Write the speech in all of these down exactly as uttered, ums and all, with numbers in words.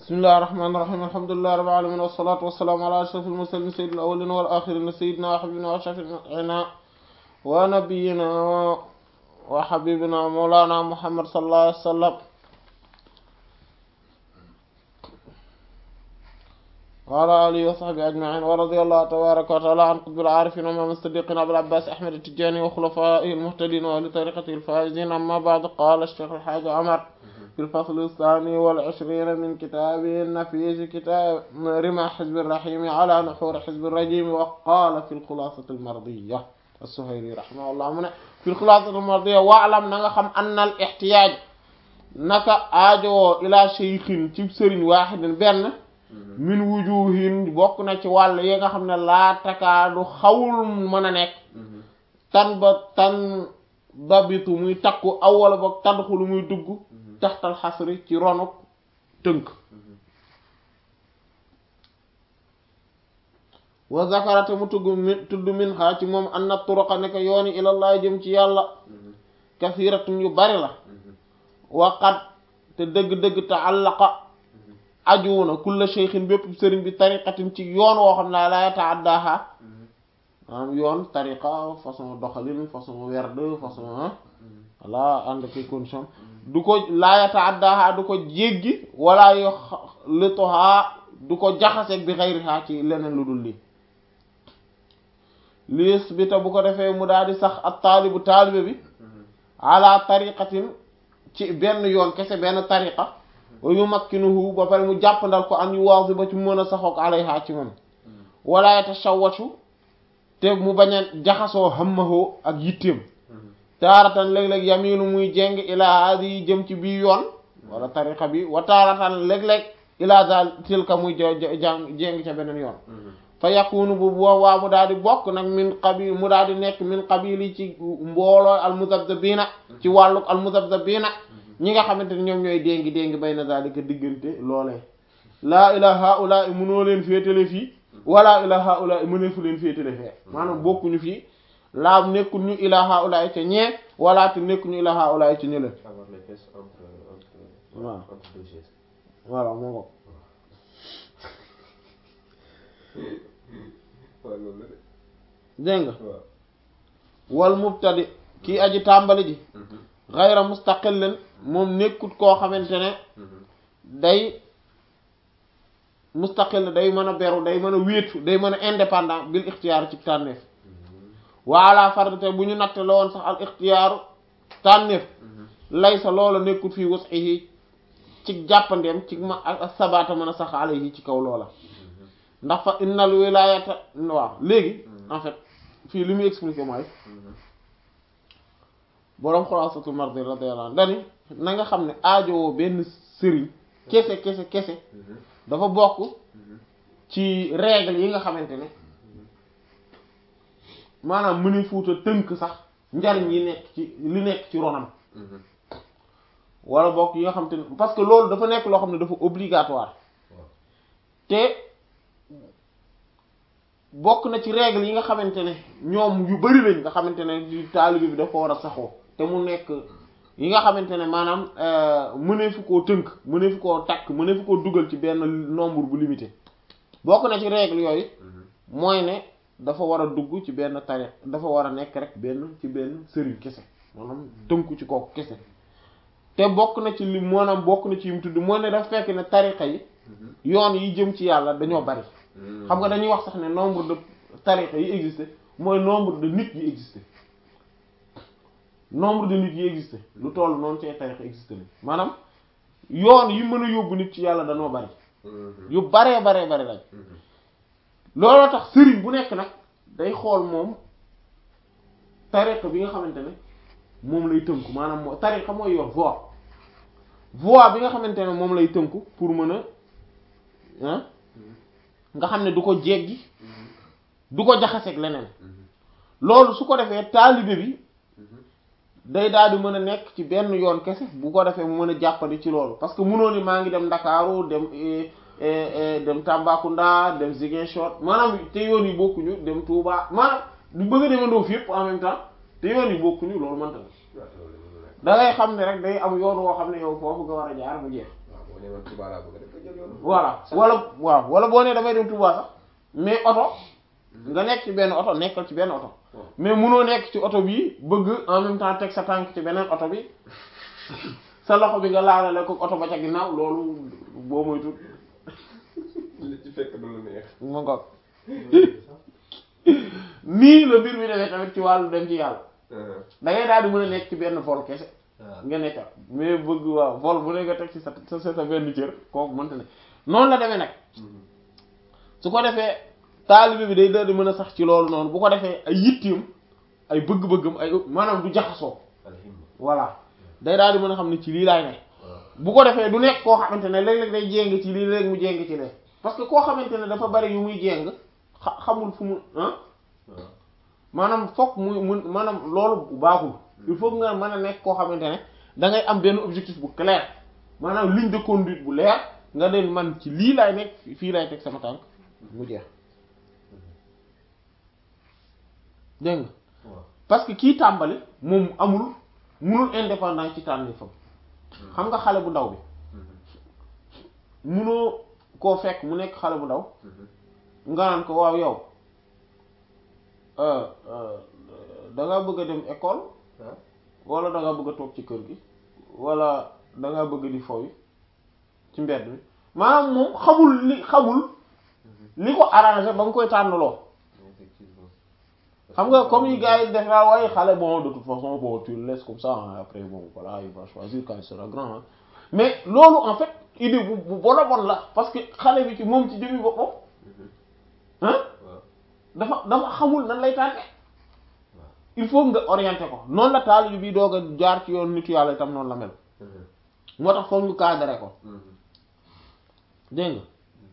bismillahir rahmanir rahim alhamdulillahi rabbil alamin wassalatu wassalamu ala ashrafil mursalin sayyidil awwalin wal akhirin sayyidina wa habibina wa shafi'ina wa nabiyyina wa habibina mawlana muhammad sallallahu alaihi wasallam wa ala alihi wa sahbihi ajma'in wa radiyallahu tabaraka wa ta'ala an qutbil arifin wa imam as-siddiqin abul abbas ahmad at-tijani wa khulafaihi al-muhtadin wa li tariqatihi al-faizin amma ba'd qala ash-shaykh al-hajj umar في الفصل الثاني والعشرين من كتابه النفيس كتاب رمى حزب الرحيم على نحور حزب الرجيم وقال في الخلاصة المرضية السهيلي رحمه الله من في الخلاصة المرضية واعلم نغا خم أن الاحتياج نكا آجو إلى شيخ تبصر واحد بن من وجوه بوكنا ci wàll yi nga xam ne laa takaadu xawul mën a nekk tan ba tan dabitu muy takku awwala boog tadxulu muy dugg taxtal xasri ci ronuk tënk wa zakarate mu tugg mi tudd min xaa ci moom anna turuqa nekk yooni ilallaah jëm ci yàlla kasiratun yu bari la waqat te dëgg-dëgg ta'allaqa ajuuna kulla shaykhin bépp sëriñ bi tariqatin ci yoon woo xam ne la yata'addaha maanaam yoon tariqa façon doxalin façon werd façon walla ànd ki condition du ko laa yata'addaha du ko jéggi wala yo litoha du ko jaxaseeg bi xayriha ci leneen lu dul lii liis bi te bu ko defee mu daal di sax ak taalibu taalibe bi ala tariqatin ci benn yoon kese benn tariqa wa yumakkinuhu ba pare mu jàppandal ko an yu waaw ba ci mën a saxook alayha ci moom wala yatashawwashu te mu bañ a jaxasoo hammahu ak yitteem taaratan léeg-léeg yamiinu muy jéng ilaa haadi jëm ci bii yoon wala tariqa bi wa taaratan léeg-léeg ilaa daal tilka muy jàng jéng ca beneen yoon fa yakunu bu boobaa mu daal di bokk nag min qabil mu daal di nekk min qabili ci mbooloo al muzabzabina ci wàlluk al muzabzabina ñi nga xamante ne ñoom ñooy déngi déngi bay na zalika diggante loolee laa ilaa haula mënoo leen féetale fii wala ilaa haula mëneefu leen féetale fee maanaam bokkuñu fii laa nekkul ñu ilaa haula ca ñee wala te nekkul ñu ilaa haula ca ñële waaw voilà moo ko dégg nga wal mubtadi kii aji tàmbali ji ghayra mustaqillin moom nekkut koo xamante ne day mustaqil day mën a beru day mën a wéetu day mën a indépendant bil ixtiyaar ci tànneef waala fardate bu ñu natte la woon sax al ixtiyaaru tànneef laysa loola nekkut fii wus'ihi ci jàppandeem ci ma ak sabata mën a sax alayhi ci kaw loola ndax fa innal wilayata waaw léegi en fait fii li muy expliquer mooy boroom xulaasatul mardi radiyallahu anhu dani na nga xam ne aajowoo benn sëriñ kese kese kese dafa bokk ci règle yi nga xamante ne maanaam mëni fuuta tënk sax njariñ yi nekk ci li nekk ci ronam wala bokk yi nga xamante ne parce que loolu dafa nekk loo xam ne dafa obligatoire te bokk na ci règle yi nga xamante ne ñoom yu bari lañ nga xamante ne di taalibe bi dafa war a saxoo te mu nekk yi nga xamante ne maanaam mëneefu koo tënk mëneefu koo takk mëneefu koo dugal ci benn nombre bu limité bokk na ci règle yooyu mooy ne dafa war a dugg ci benn tariq dafa war a nekk rek benn ci benn sëriñ kese maanaam tënku ci kooku kese te bokk na ci li maanaam bokk na ci yi mu tudd mooy ne dafa fekk ne tariqa yi yoon yi jëm ci yàlla dañoo bari xam nga dañuy wax sax ne nombre de tariqa yi existé mooy nombre de nit yi existé nombre de nit yi existé lu toll noonu ci tariqa existé la maanaam yoon yi mën a yóbbu nit ci yàlla dañoo bari yu baree baree bari lañ looloo tax sëriñ bu nekk nag day xool moom tariqa bi nga xamante ne moom lay tënku maanaam moo tariqa mooy yor voie voie bi nga xamante ne moom lay tënku pour mën a ah nga xam ne du ko jéggi du ko jaxaseeg leneen loolu su ko defee taalibe bi day daal di mën a nekk ci benn yoon kese bu ko defee mu mën a jàppandi ci loolu parce que mënoo ni maa ngi dem Ndakaaru dem dem Tambacounda dem Ziguinchor maanaam te yoon yi bokkuñu dem Touba maanaam du bëgg a demandoo fi yëpp en même temps te yoon yi bokkuñu loolu mënta na da ngay xam ne rek day am yoon woo xam ne yow foofu nga war a jaar mu jeex bu ne man Touba laa bëgg a def nga jël yoonu. voilà wala waaw wala boo nee damay dem Touba sax mais oto nga nekk ci benn oto nekkal ci benn oto mais munoo nekk ci oto bi bëgg en même temps teg sa tànk ci beneen oto bi sa loxo bi nga laalale ko oto ba ca ginnaaw loolu boo moytu li ci fekk du lu neex. ma ngoog nii la mbir mi demee tamit ci wàllu dem ci yàlla da ngay daal di mën a nekk ci benn vol kese nga nekk mais bëgg waaw vol bu ne nga teg ci sa sa sa benn cër kooku mënta ne noonu la demee nag su ko defee taalibe bi day daal di mën a sax ci loolu noonu bu ko defee ay yittim ay bëgg-bëggam ay maanaam du jaxasoo voilà day daal di mën a xam ne ci lii laay ne bu ko defee du nekk koo xamante ne léeg-léeg day jéng ci lii léeg mu jéng ci lee parce que koo xamante ne dafa bari yu muy jéng xa xamul fu mu ah maanaam fokk muy mun maanaam loolu baaxul il faut nga mën a nekk koo xamante ne da ngay am benn objectif bu clair maanaam ligne de conduite bu leer nga den man ci lii laay nekk fii laay teg sama tànk mu jeex dégg nga parce que kii tàmbali moom amul munul indépendant ci tànn fam xam nga xale bu ndaw bi munoo koo fekk mu nekk xale bu ndaw nga naan ko waaw yow da nga bëgg a dem école wala da nga bëgg a toog ci kër gi wala da nga bëgg di fooy ci mbedd mi maanaam moom xamul li xamul li ko arrangé ba nga koy tànnaloo xam nga comme yi gars yi def naa waaye xale bon de toute façon bon tu le laisses comme ça hein, après bon voilà il va choisir quand il sera grand hein. Mais loolu en fait idée bu bu bon a bon la parce que xale bi ci moom ci jëmi boppam ah dafa dafa xamul nan lay tànne il faut nga orienter ko noonu la taalibe bi doog a jaar ci yoon nitu yàlla itam noonu la mel moo tax foog ñu cadré ko dégg nga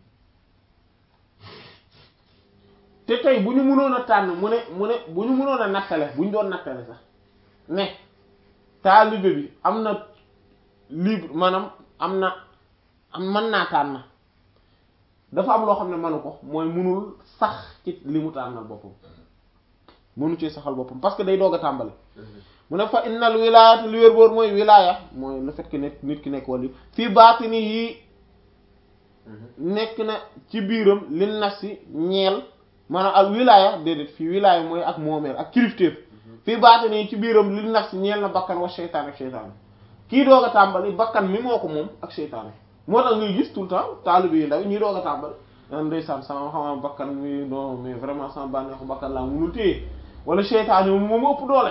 te tey bu ñu mënoon a tànn mu ne mu ne bu ñu mënoon a nattale bu ñu doon nattale sax ne taalibe bi am na libre maanaam am na am mën naa tànn dafa am loo xam ne mënu ko mooy mënul sax ci li mu tànnal boppam mënu ci saxal boppam parce que day doog a tàmbali mu ne fa innal wilaayata li wér boor mooy wilaaya mooy le fait que nit nit ki nekk wali fii baatini yi nekk na ci biiram li nafsi ñeel maanaam ak wilaaya déedéet fii wilaaya mooy ak moomeel ak kilifteef fii baatini yi ci biiram li nafsi ñeel na bakkan wa seytaan ak seytaane kii doog a tàmbali bakkan mi moo ko moom ak seytaane moo tax ngay gis tout le temps taalibe yu ndaw ñii doog a tàmbali naan ndeysaan sama xama bakkan mi non mais vraiment sama bànneexu bakkan laa mënul téye wala seytaane moom moom ëpp doole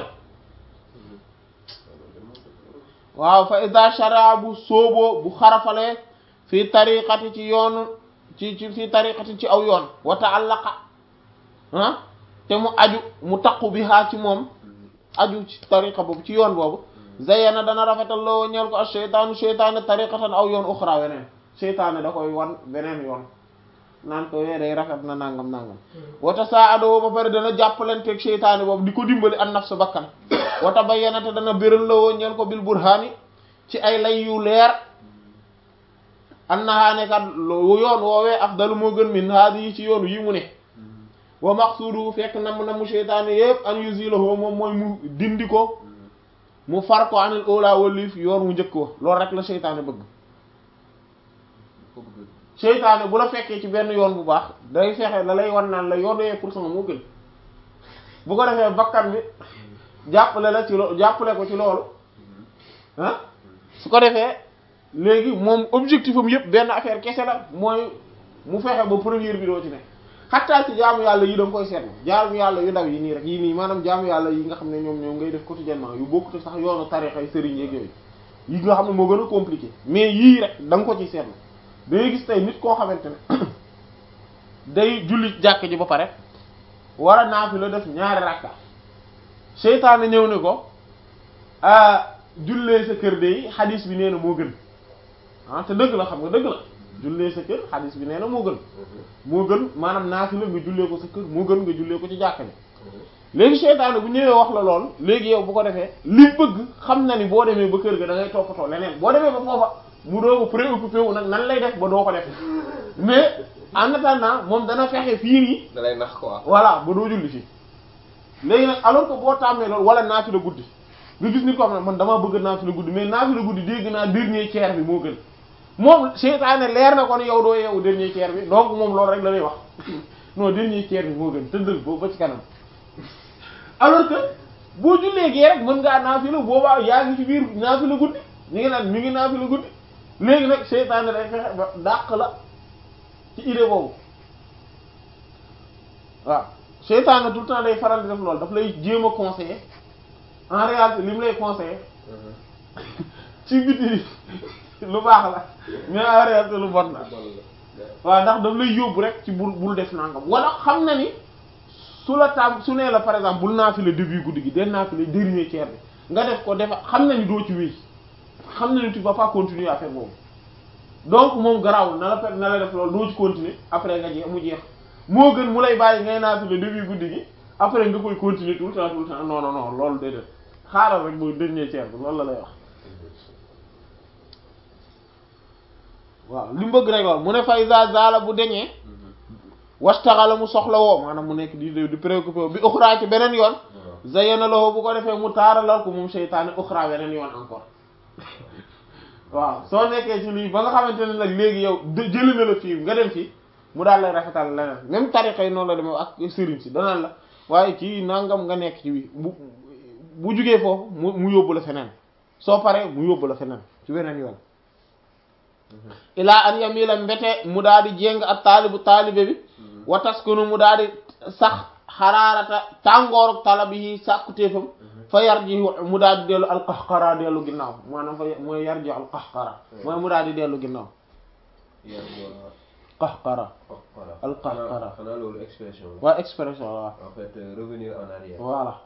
waaw fa ida shara bu sóoboo bu xarafalee fii tariqati ci yoonu ci ci fii tariqati ci aw yoon wa ta'allaqa ah te mu aju mu taqu bi haa ci moom aju ci tariqa boobu ci yoon boobu zayyana dana rafetal loo ñeel ko ak seytaanu seytaane tariqatan aw yoon uxra weneen seytaane da koy wan beneen yoon naan ko wee day rafet na nangam nangam wata saa adoo ba pare dana jàppalanteeg seytaane boobu di ko dimbali an nafsu bakkan wata bayyana te dana béral la woo ñeel ko bil burhaani ci ay lay yu leer annahaane kat yoon woowee afdalu moo gën min haadi yi ci yoonu yi mu ne wa maqsuudu fekk nam na mu seytaane yépp an yuzilahu moom mooy mu dindi ko mu far ko anil ola waliif yoon mu njëkk ko loolu rek la seytaane bëgg seytaane bu la fekkee ci benn yoon bu baax day fexe la lay wan naan la yoon yee pour cent moo gën bu ko defee bakkan bi jàppale la ci lo jàppale ko ci loolu ah su ko defee léegi moom objectif am yëpp benn affaire kese la mooy mu fexe ba première bi doo ci ne xattaa ci jaamu yàlla yi da nga koy seetlu jaamu yàlla yu ndaw yi nii rek yi nii maanaam jaamu yàlla yi nga xam ne ñoom ñoom ngay def quotidiennement yu bokkut sax yoonu tarixa yi sëriñ yeeg yooyu yi nga xam ne moo gën a compliqué mais yii rek da nga ko ci seetlu dangay gis tey nit koo xamante ne day julli jàkk ji ba pare war a naafila def ñaari rakka seytaane ñëw ne ko jullee sa kër de xadis bi nee na moo gën ah te dëgg la xam nga dëgg la jullee sa kër xadis bi nee na moo gën moo gën maanaam naafila nga jullee ko sa kër moo gën nga jullee ko ci jàkk ji léegi seytaane bu ñëwee wax la lool léegi yow bu ko defee li bëgg xam na ni boo demee ba kër ga da ngay toppatoo leneen boo demee ba foofa mu doo ko préoccupé wu nag nan lay def ba doo ko def mais en attendant moom dana fexe fii nii. da lay nax quoi. voilà ba doo julli fii léegi nag alors que boo tàmmee loolu wala naafila guddi nga gis ni ko xam ne man damaa bëgg naafila guddi mais naafila guddi dégg naa dernier tiers bi moo gën moom seytaane leer na kon yow doo yeewu dernier tiers bi donc moom loolu rek la lay wax non dernier tiers bi moo gën tëddal boobu ba ci kanam alors que boo jullee gee rek mën ngaa naafila boobaa yaa ngi ci biir naafila guddi ñu ngi naan mi ngi naafila guddi léegi nag seytaane day fexe ba dàq la ci idée boobu waaw seytaane tout le temps day faral di def loolu daf lay jéem a conseiller en réalité li mu lay conseiller ci biti lu baax la mais en réalité lu bon la waaw ndax daf lay yóbbu rek ci bul bul def nangam wala xam na ni su la tam su nee la par exemple bul naafila début guddi gi den naafila dernier tiers bi nga def ko defa xam na ni doo ci wéy xam na ni tu vas pas continuer à faire boobu donc moom garaawul na la pe na la def loolu doo ci continuer après nga jeex mu jeex moo gën mu lay bàyyi ngay naafila début guddi gi après nga koy continuer tout le temps tout le temps non non non loolu déedéet xaaral rek mooy dernier tiers bi loolu la lay wax waaw li mu bëgg rek loolu mu ne fay za zala bu deñee wastaxala mu soxla woo maanaam mu nekk di di préoccupé bi uxra ci beneen yoon zayyana lahu bu ko defee mu taaralal ko moom seytaane uxra beneen yoon encore waaw soo nekkee ci lii ba nga xamante ne nag léegi yow jëli na la fii nga dem fii mu daal lay rafetal leneen même tariqa yi noonu la demee ak sëriñ si danaan la waaye kii nangam nga nekk ci bi bu bu jugee foofu mu mu yóbbu la feneen soo paree mu yóbbu la feneen ci beneen yoon ilaa an yamila mbete mu daal di jéng ak taalibu taalibe bi wa taskunu mu daal di sax xaraarata tàngooru talabi yi sàkkutéefam fa yar ji mu daal di dellu alqahqara dellu ginnaaw maanaam fa mooy yar ji alqahqara mooy mu daal di dellu ginnaaw qahqara alqahqara xanaa loolu expression la. waaw expression waaw en fait revenir en arrière. voilà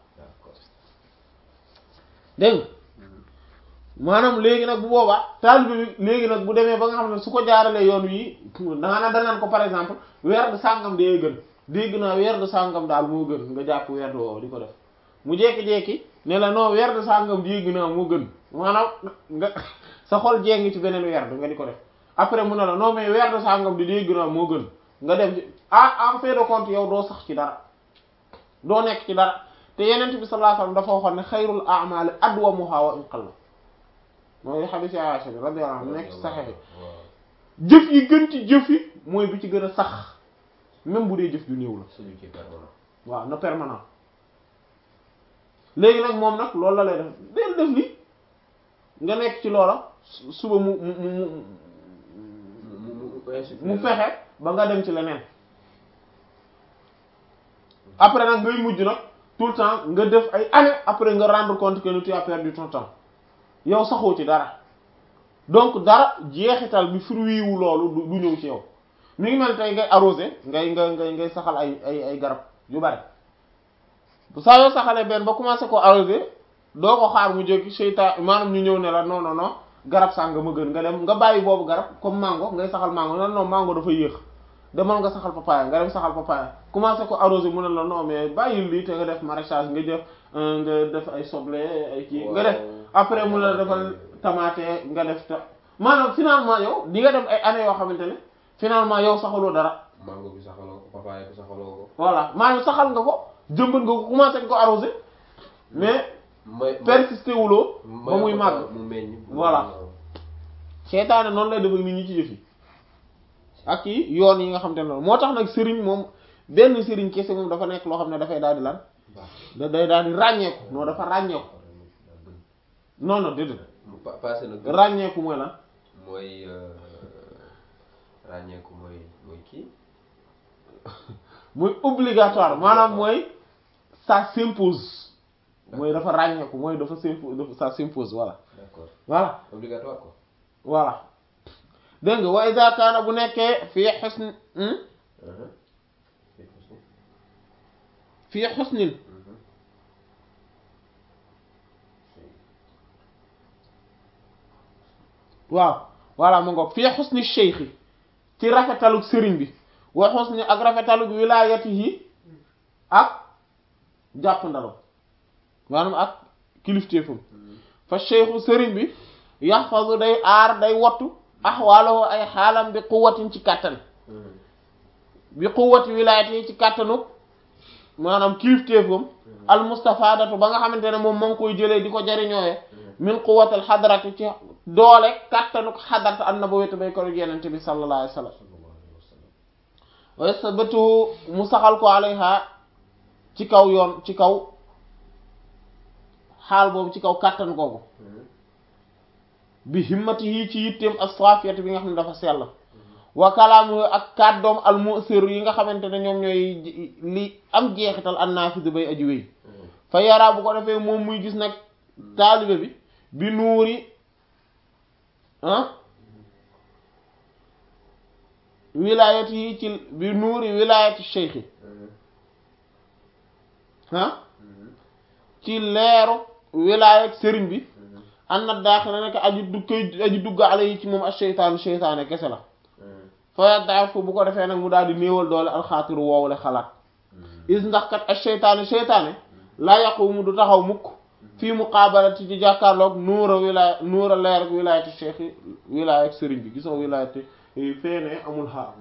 dégg maanaam léegi nag bu boobaa taalibe bi léegi nag bu demee ba nga xam ne su ko jaaralee yoon wi danga naan danaan ko par exemple weer de sàngam dee gën dégg naa weer de sàngam daal moo gën nga jàpp weer de woowu di ko def mu jekki-jekki ne la non weer de sàngam dégg naa moo gën maanaam nga sa xol jéngi ci beneen weer de nga di ko def après mu ne la non mais weer de sàngam di dégg naa moo gën nga dem ci ah en fait de compte yow doo sax ci dara doo nekk ci dara te yenent bi sallallahu alayhi wasallam dafa waxoon ne xayrul a'mali adwamuha wa in qalla mooy hadith Aisha bi radiyallahu anha nekk ci Sahih jëf yi gën ci jëf yi mooy bi ci gën a sax même bu dee jëf ju néew la celui qui est permanent. waaw na permanent léegi nag moom nag loolu la lay def del def li nga nekk ci loola suba mu mu mu mu fexe ba nga dem ci leneen après nag ngay mujj nag tout le temps nga def ay années après nga rendre compte que tu as perdu ton temps yow saxoo ci dara donc dara jeexital bi fruit wu loolu du ñëw ci yow mi ngi mel tey ngay arrosé ngay nga ngay ngay saxal ay ay ay garab yu bari bu saa yoo saxalee benn ba commencé ko arrosé doo ko xaar mu jógi seytaan maanaam ñu ñëw ne la non non non garab sànga ma gën nga dem nga bàyyi boobu garab comme mango ngay saxal mango non non mango dafa yéex demal nga saxal papaya nga dem saxal papaya commencé ko arrosé mu ne la non mais bàyyil lii te nga def maraîchage nga def nga def ay soble ay kii nga def après mu la defal tomate nga def ta maanaam finalement yow di nga dem ay années yoo xamante ne finalement yow saxaloo dara. mango bi saxaloo ko papaya bi saxaloo ko. voilà maanaam saxal nga ko jëmbat nga ko commencé ko arrosé mais persisté wuloo ba muy màgg mu meññ. voilà seetaane noonu lay def ak nit ñi ci jëf yi ak yi yoon yi nga xam te ne moo tax nag sëriñ moom benn sëriñ kese moom dafa nekk loo xam ne dafay daal di lan da day daal di ràññeeku non dafa ràññeeku non non déedéet passé na ràññeeku mooy lan mooy ràññeeku mooy mooy kii mooy obligatoire maanaam mooy ça s'impose mooy dafa ràññeeku mooy dafa s'impose dafa ça s'impose voilà d'accord voilà obligatoire quoi voilà dégg nga wa iza kaana bu nekkee fii xusn fii xusnin waaw voilà mu ngoog fii xusni cheikh ci rafetalug sëriñ bi wa xusni ak rafetalug wilaayatihi ak jàpp ndalo maanaam ak kilifteefam fa cheikhu sëriñ bi yaxfazu day aar day wattu axwaalahu ay xaalam bi quwwatin ci kàttan bi quwwati wilaayatihi ci kàttanu maanaam kilifteefam al mustafadatu ba nga xamante ne moom moo ngi koy jëlee di ko jariñooye min quwwatil xadrati ci doole kàttanuk xadarta an nabawiyyati bay ko yenente bi sallallahu alayhi wasallam waaye sa bëtu mu saxal ko alayha ci kaw yoon ci kaw xaal boobu ci kaw kàttan googu bi himmati yi ci yitteem as-safiyati bi nga xam ne dafa sell wa kalaamu ak kàddoom al-mu'sir yi nga xamante ne ñoom ñooy li am jeexital an-nafidu bay aji wéy fa yaraa bu ko defee moom muy gis nag taalibe bi bi nuuri ah wilaayati yi ci bi nuuri wilaayati cheikhi ah ci leeru wilaayat sëriñ bi an na daaxila nekk aju dug koy aju dugg ala yi ci moom ak seytaanu seytaane kese la fa daaf bu ko defee nag mu daal di néewal doole alxaatiru woowule xalaat is ndax kat ak seytaane seytaane laa yaqumu du taxaw mukk fii muqaabalati ci jàkkaarloog nuura wilaaya nuura leer ak wilaayati cheikh yi wilaaya ak sëriñ bi gisoo wilaayati feene amul xaar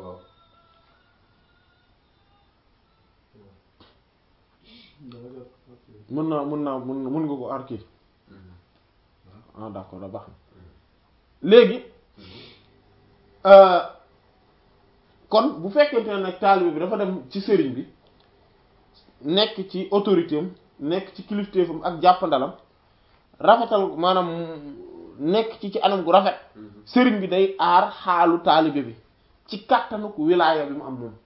mën naa mën naa mën mën nga ko arki ah d'accord da baax léegi kon bu fekkente ne nag taalibe bi dafa dem ci sëriñ bi nekk ci autorité am nekk ci kilifteefam ak jàppandalam rafetal maanaam nekk ci ci anam gu rafet sëriñ bi day aar xaalu taalibe bi ci kàttanuk wilaaya bi mu am moom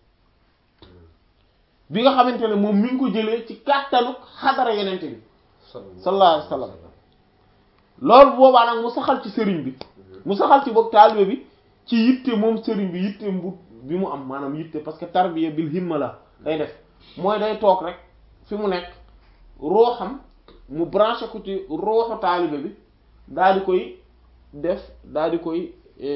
bi nga xamante ne moom mi ngi ko jëlee ci kàttanuk xadara yenente bi sallallahu alayhi wasallam loolu boobaa nag mu saxal ci sëriñ bi mu saxal ci boog taalibe bi ci yitte moom sëriñ bi yitte bu bi mu am maanaam yitte parce que tarbiya bil himma la day def mooy day toog rek fi mu nekk rooxam mu branché ko ci rooxu taalibe bi daal di koy def daal di koy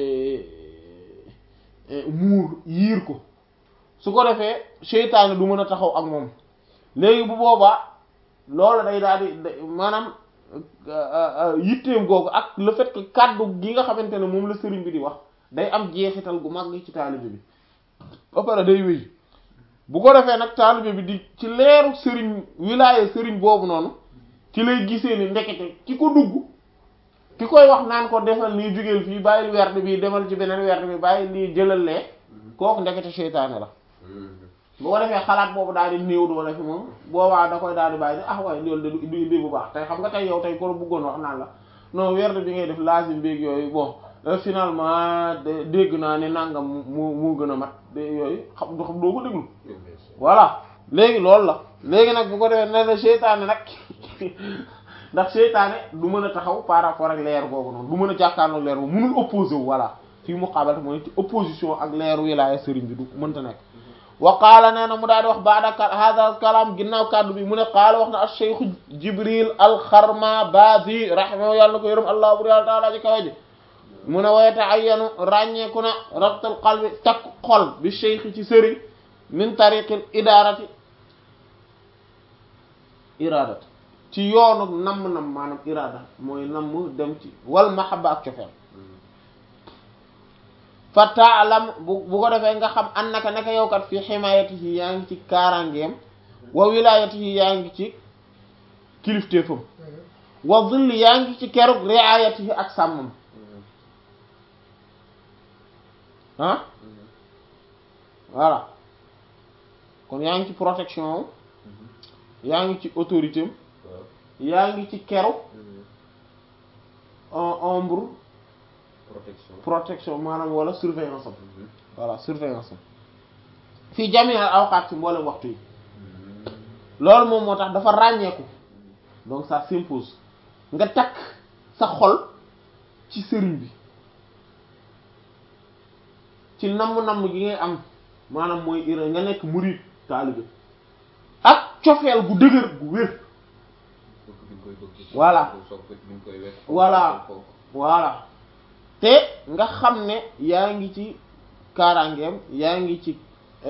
muur yiir ko su ko defee seytaane du mën a taxaw ak moom léegi bu boobaa loolu day daal di maanaam yitteem googu ak le fait que kàddu gi nga xamante ne moom la sëriñ bi di wax day am jeexital gu mag ci taalibe bi ba pare day wéy bu ko defee nag taalibe bi di ci leeru sëriñ wilaaye sëriñ boobu noonu ci lay gisee ni ndekete ki ko dugg ki koy wax naan ko defal nii jugeel fii bàyyil werd bi demal ci beneen werd bi bàyyi lii jëlal lee kooku ndekete seytaane la bu ko defee xalaat boobu daal di néew doole fi moom boobaa da koy daal di bàyyi ne ah waaye loolu de du indi bu baax tey xam nga tey yow tey ko bëggoon wax naan la non werd bi ngay def lazim beeg yooyu bon finalement dégg naa ne nangam mu mu gën a mat de yooyu xam du xam doo ko déglu voilà léegi loolu la léegi nag bu ko defee ne la seytaane nag ndax seytaane du mën a taxaw par rapport ak leer googu noonu du mën a jàkkaarloo leer boobu mënul opposé wu voilà fii mu xaabal mooy ci opposition ak leeru wilaaya sëriñ bi du mënta nekk wa qaala nee na mu daal di wax baada hada kalaam ginnaaw kàddu bi mu ne qaala wax na al cheikhu jibril al-Kharmabazi rahimahu yàlla na ko yërëm allah bur yàlla taala ji kawe ji mu ne wayete ayyanu ràññeeku na rabtal qalbi takk xol bi cheikh ci sëriñ min tariqil idarati iradat ci yoonu namm-nam maanaam irada mooy namm dem ci wal mahabba ak cofeel fa taalam bu bu ko defee nga xam annaka naka yow kat fi himayatihi yaa ngi ci kaaraangeem wa wilayatihi yaa ngi ci kilifteefam wa dhilli yaa ngi ci kerug riayatihi ak sàmmam ah voilà kon yaa ngi ci protection yaa ngi ci autorité am yaa ngi ci keru en ombre protection protection maanaam wala surveillance am voilà surveillance am fii jami awqaat ci mboolem waxtu yi loolu moom moo tax dafa ràññeeku donc ça s'impose nga takk sa xol ci sëriñ bi ci namm-namm gi ngay am maanaam mooy ira nga nekk murid taalibe ak cofeel gu dëgër gu wér voilà voilà voilà te nga xam ne yaa ngi ci kaaraangeem yaa ngi ci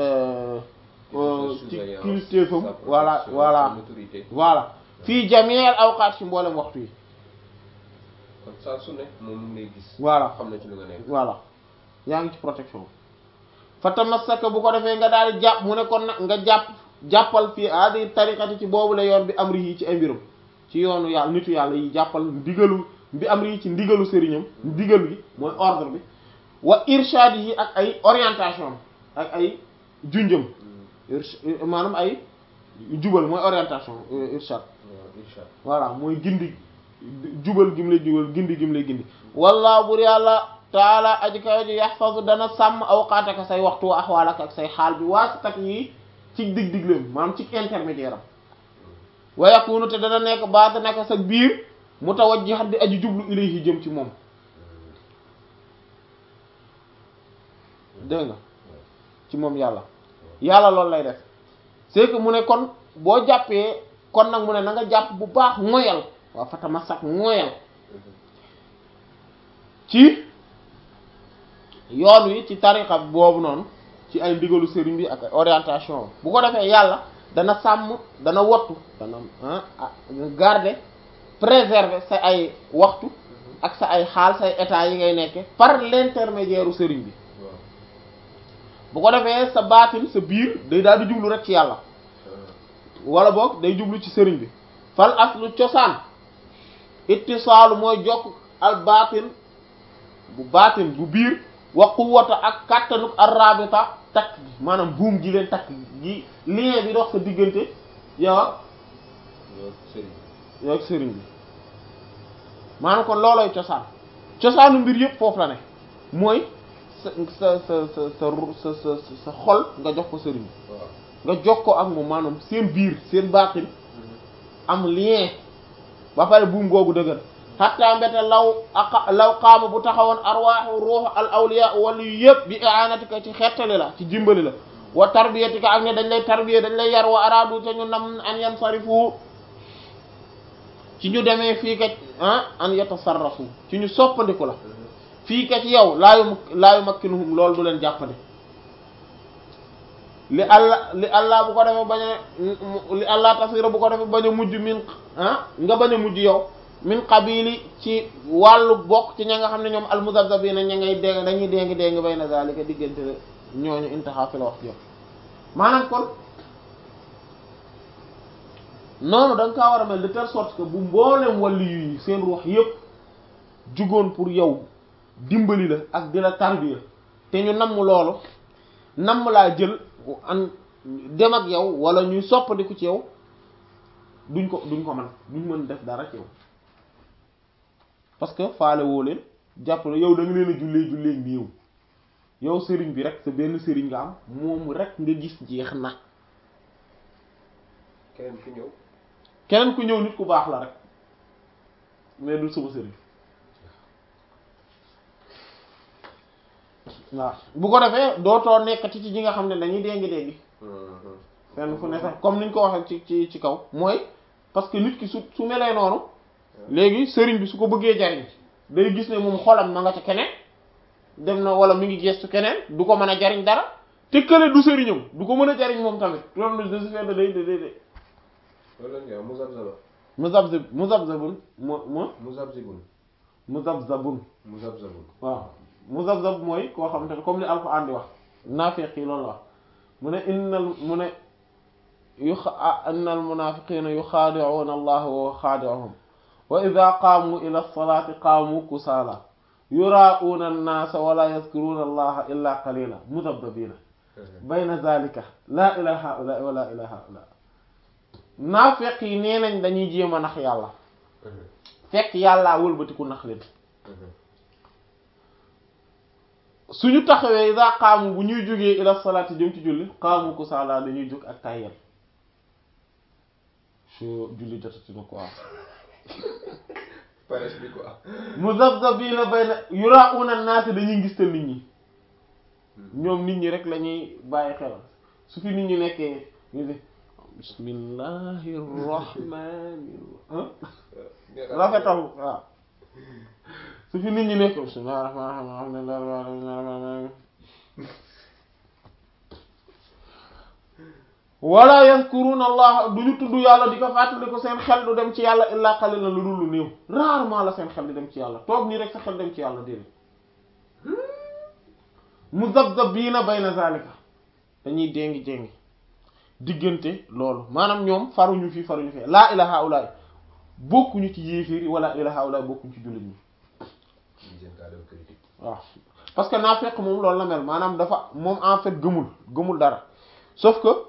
ci kilifteefam voilà voilà voilà fii jameel awqaat ci mboolem waxtu yi kon saa su ne moom mu ngi lay gis voilà xam na ci lu nga nekk voilà yaa ngi ci protection fa tamassaka bu ko defee nga daal di jàpp mu ne kon nag nga jàpp jàppal fii aadi tariqati ci boobu la yoon bi amri yi ci ay mbiram ci yoonu yàlla nitu yàlla yi jàppal digalu bi am rii ci ndigalu sëriñam ndigal gi mooy ordre bi wa irshad yi ak ay orientation ak ay junjëm maanaam ay jubal mooy orientation irshad voilà mooy gindi jubal gim lay jubal gindi gim lay gindi walla bur yàlla taala aji kaw ji yaxfazu dana sàmm awqaataka say waxtu wa axwaalaka ak say xaal bi waasitak yi ci dig digleem maanaam ci intermédiaire am wa yakunu te dana nekk baata naka sa biir mutawajjihan di aji jublu ilayhi jëm ci moom dégg nga ci moom yàlla yàlla loolu lay def c'est que mu ne kon boo jàppee kon nag mu ne na nga jàpp bu baax moyal waaw fatama sax moyal ci yoon wi ci tariqa boobu noonu ci ay ndigalu sëriñ bi ak orientation bu ko defee yàlla dana sàmm dana wottu dana ah garder préserver sa ay waxtu ak sa ay xaal say état yi ngay nekke par l'intermédiaire u sëriñ bi bu ko defee sa baatin sa biir day daal di jublu rek ci yàlla wala boog day jublu ci sëriñ bi fal aslu cosaan ittisaalu mooy jokk al baatin bu baatin bu biir wa quwwata ak kàttanuk ar-rabita takk gi maanaam buum gi leen takk gi lien bi dox sa diggante yow ak yow ak sëriñ bi maanaam kon loolooy cosaan cosaanu mbir yëpp foofu la ne mooy sa sa sa sa sa sa sa xol nga jox ko sëriñ bi nga jox ko ak moom maanaam seen biir seen baatin am lien ba pare buum googu dëgër hatta mbete law a law qaama bu taxawoon arwaaxu ruux al awliya wala yu yëpp bi i'anatika ci xettali la ci dimbali la wa tarbiyatika ak ne dañ lay tarbiya dañ lay yar wa araadu te ñu nam an yansarifu ci ñu demee fii kat ah an yatasarrafu ci ñu soppandiku la fii kat yow laayu laayu makkinuhum loolu du leen jàppandi li allah li allah bu ko defee bañ a li allah tasira bu ko defee bañ a mujj min ah nga bañ a mujj yow min qabili ci wàllu bokk ci ña nga xam ne ñoom almuzabzabina ña ngay dégg dañuy déngi déngi bay na zalika diggante ñooñu intaha fi la wax jot maanaam kon noonu da nga kaa war a mel de telle sorte que bu mboolem wàllu yi seen ruux yépp jugoon pour yow dimbali la ak di la tarbiya te ñu namm loolu namm laa jël an dem ak yow wala ñuy soppandiku ci yow duñ ko duñ ko mën duñ mën def dara ci yow parce que faale woo leen jàpp na yow da nga leen a jullee jullee néew yow sëriñ bi rek sa benn sëriñ nga am moom rek nga gis jeex na keneen ku ñëw keneen ku ñëw nit ku baax la rek mais du sama sëriñ waaw bu ko defee dootoo nekkati ci ñi nga xam ne dañuy déngi déngi fenn fu ne sax comme niñ ko waxee ci ci ci kaw mooy parce que nit ki su su melee noonu léegi sëriñ bi su ko bëggee jariñ day gis ne moom xolam ma nga ca keneen dem na wala mi ngi gestu keneen du ko mën a jariñ dara te kële du sëriñam du ko mën a jariñ moom tamit loolu de su fekk day day day loolu la ñu wax muzabzaba muzabzab muzabzabun mo mo muzabzibun muzabzabun muzabzabun waaw muzabzab mooy koo xamante ne comme li Alxuraan di wax naafiq yi loolu la wax mu ne innal mu ne yu innal munaafiqiina yuxaadi'uuna Allaha wa huwa xaadi'uhum wa idha qaamu ila as-salaati qaamu kusaala yuraa'uuna an-naasa wa laa yadhkuruuna Allaha illaa qaliila mudabdabiina bayna dhaalika laa ilaaha haa'ulaa'i wa laa ilaaha haa'ulaa'i naafiq yi nee nañ dañuy jéem a nax yàlla fekk yàllaa wëlbatiku nax leen suñu taxawee idha qaamu bu ñuy jógee ila as-salaati jëm ci julli qaamu kusaala dañuy jóg ak tayel so julli jotati na quoi paresse bi quoi muzabzabina bayna yura'una an-nas dañuy ngistal nit ñi ñoom nit ñi rek la ñuy bàyyi xel su fi nit ñi nekkee ñu ne bismillahir rahmanir rafetal waaw su fi nit ñi nekk bismillahir rahmanir rahim wala yazkuruna allah duñu tudd yàlla di ko fàttali ko seen xel du dem ci yàlla illa qalilan lu dul lu néew rarement la seen xel di dem ci yàlla toog nii rek sa xel dem ci yàlla déedéet muzabzabina bayna zalika dañuy déngi déngi diggante loolu maanaam ñoom faruñu fii faruñu fii laa ilaha illa bokkuñu ci yéeféer yi wala ila hawla bokkuñu ci jullit ñi waaw parce que naafeq moom loolu la mel maanaam dafa moom en fait gëmul gëmul dara sauf que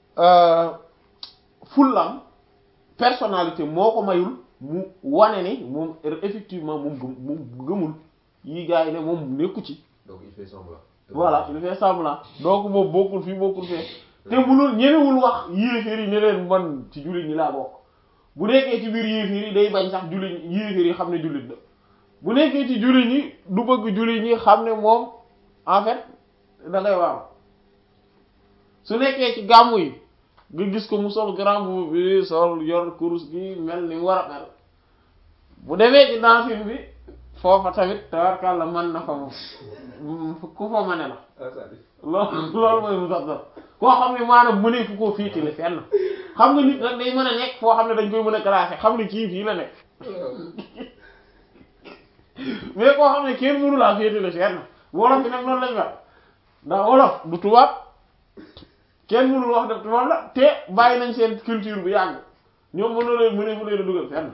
fullam personnalité moo ko mayul mu wane ni moom effectivement moom gëm moom gëmul yi gars yi ne moom nekku ci donc il fait semblant voilà il fait semblant donc moom bokkul fii bokkul fee te munul ñemewul wax yéeféer yi ne leen man ci jullit ñi laa bokk bu nekkee ci biir yéeféer yi day bañ sax jullit yéeféer yi xam ne jullit la bu nekkee ci jullit ñi du bëgg jullit ñi xam ne moom en fait da ngay waaw su nekkee ci gàmmu yi nga gis ko mu sol grand boubou bi sol yor kurus gi mel ni mu war a mel bu demee ci dancing bi foofa tamit tabarkàlla mën na fa moom ku fa mane la loolu loolu mooy mu sax sax koo xam ne maanaam mënee fu koo féetale fenn xam nga nit nag day mën a nekk foo xam ne dañ koy mën a classé xam ne kii fii la nekk mais koo xam ne kenn mënu laa féetale fenn wolof bi nag noonu lañ wax ndax wolof du tubaab kenn mënul wax def tubaab la te bàyyi nañ seen culture bu yàgg ñoom mënoo leen mënee fu leen a dugal fenn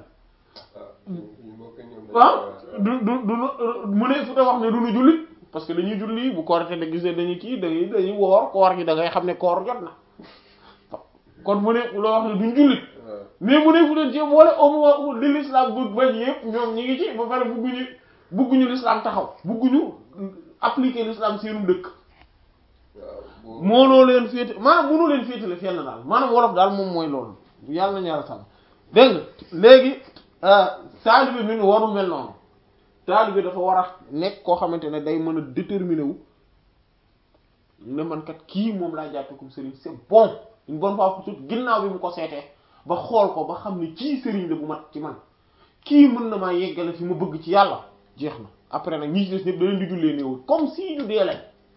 waaw du du du mënee fu ta wax ne du ñu jullit parce que dañuy julli bu korite da gisee dañuy kii dañuy dañuy woor koor gi da ngay xam ne koor jot na kon mënee fu la wax ne duñ jullit mais mënee fu leen ci boole au moment où li l'islam bëgg bañ yëpp ñoom ñi ngi ci ba pare bugguñu bugguñu l'islam taxaw bugguñu appliquer l'islam seenu dëkk moonoo leen féete maanaam mënoo leen féetale fenn daal maanaam wolof daal moom mooy loolu yàlla nañu yàlla sàmm dégg nga léegi taalibe bi warul mel noonu taalibe dafa war a nekk koo xamante ne day mën a déterminer wu ne man kat kii moom laa jàppe comme sëriñ c'est bon une bonne fois pour toutes ginnaaw bi mu ko seetee ba xool ko ba xam ne kii sëriñ la bu mat ci man kii mën na maa yeggale fi ma bëgg ci yàlla jeex na après nag ñi ci des ñëpp da leen di jullee néewul comme si ñu dee lañ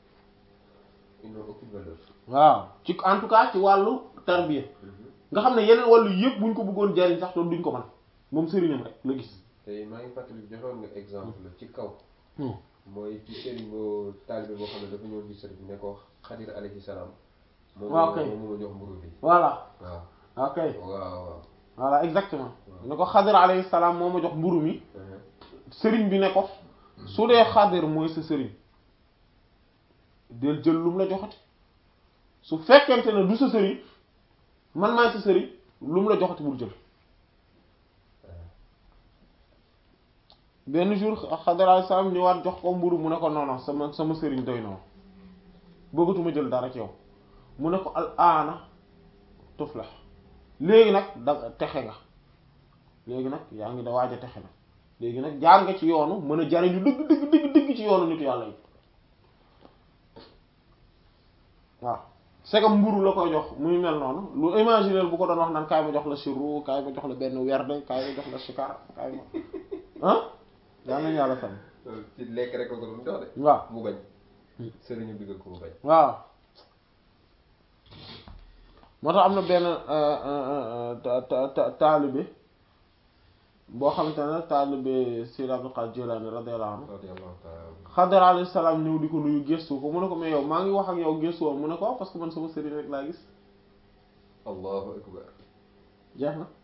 waaw ci en tout cas ci wàllu tarbiya nga xam ne yeneen wàllu yëpp buñ ko bëggoon jariñ sax doon duñ ko man moom sëriñam rek la gis. tey maa ngi fàttali joxoon nga exemple ci kaw. mooy ci sëriñ boo taalibe boo xam ne dafa ñëw gis sëriñ bi ne ko Xadir alayhi salaam. waaw kay moom moo ma jox mburu bi. voilà. waaw ok waaw waaw. voilà exactement. ne ko Xadir alayhi salaam moo ma jox mburu mi. sëriñ bi ne ko. su dee Xadir mooy sa sëriñ. del jël lum la joxati su fekkente ne du sa sëriñ man maay sa sëriñ lum la joxati bul jël. benn jour Xadir alayhi salaam ñëwaat jox ko mburu mu ne ko non non sama sama sëriñ doy na bëggatuma jël dara ci yow mu ne ko al aana tuflah léegi nag da texe nga léegi nag yaa ngi da waaj a texe na léegi nag jaar nga ci yoonu mën a jariñu dëgg dëgg dëgg dëgg ci yoonu nitu yàlla yi waaw c'est que mburu la koy jox muy mel noonu lu imaginer bu ko doon wax naan kaay ma jox la sirru kaay ma jox la benn werde kaay ma jox la sikar kaay ma ah yaa nañu yàlla sam ci lekk rek la ko doon jox de. waaw mu bañ. sëriñu digal ko mu bañ. waaw moo tax am na benn taalibe boo xamante ne taalibe Sayyid Abdul Qadir Jilani radiyallahu anhu Xadir alayhi salaam ñëw di ko nuyu gëstu ko mu ne ko mais yow maa ngi wax ak yow gëstu woon mu ne ko parce que man sama sëriñ rek laa gis. allahu akbar. jeex na.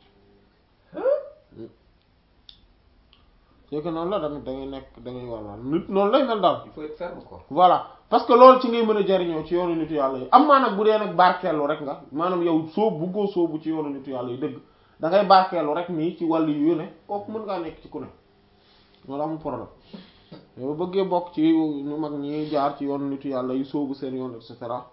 c'est que noonu la tamit da ngay nekk da ngay walla nit noonu lay mel daal. il faut être ferme quoi. voilà parce que loolu ci ngay mën a jariñoo ci yoonu nitu yàlla yi am maa nag bu dee nag barkeelu rek nga maanaam yow soobu buggoo soobu ci yoonu nitu yàlla yi dëgg da ngay barkeelu rek nii ci wàllu yu ne kooku mën ngaa nekk ci ku ne loolu amul problème yow bëggee bokk ci ñu mag ñi jaar ci yoonu nitu yàlla yi soobu seen yoon et cetera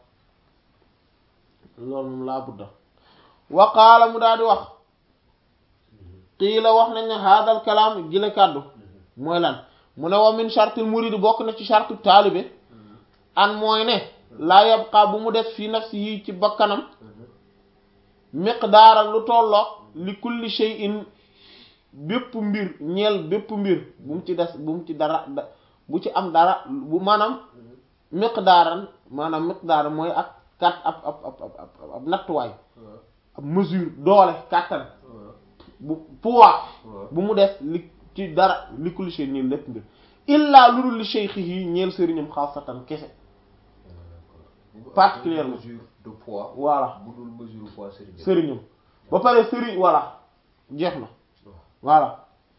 loolu moom laa budda waqaala mu daal di wax qiila wax nañ ne haadal kalaam gile kàddu mooy lan mu ne wa min shartil muridi bokk na ci shartu taalibe an mooy ne laa yabqa bu mu des fii nafsihi ci bakkanam miqdaara lu tolloog li kulli shay'in bépp mbir ñeel bépp mbir bu mu ci des bu mu ci dara bu ci am dara bu maanaam miqdaaran maanaam miqdaaran mooy ak kat ab ab ab ab nattuwaay ab mesure doole kàttan bu poids bu mu des li ci dara li kulli shay ñeel lépp mbir illaa lu dul li shaykhihi ñeel sëriñam xaasatan kese particulièrement mesure de poids. voilà bu dul mesure poids sëriñam. sëriñam ba pare sëriñ voilà jeex na voilà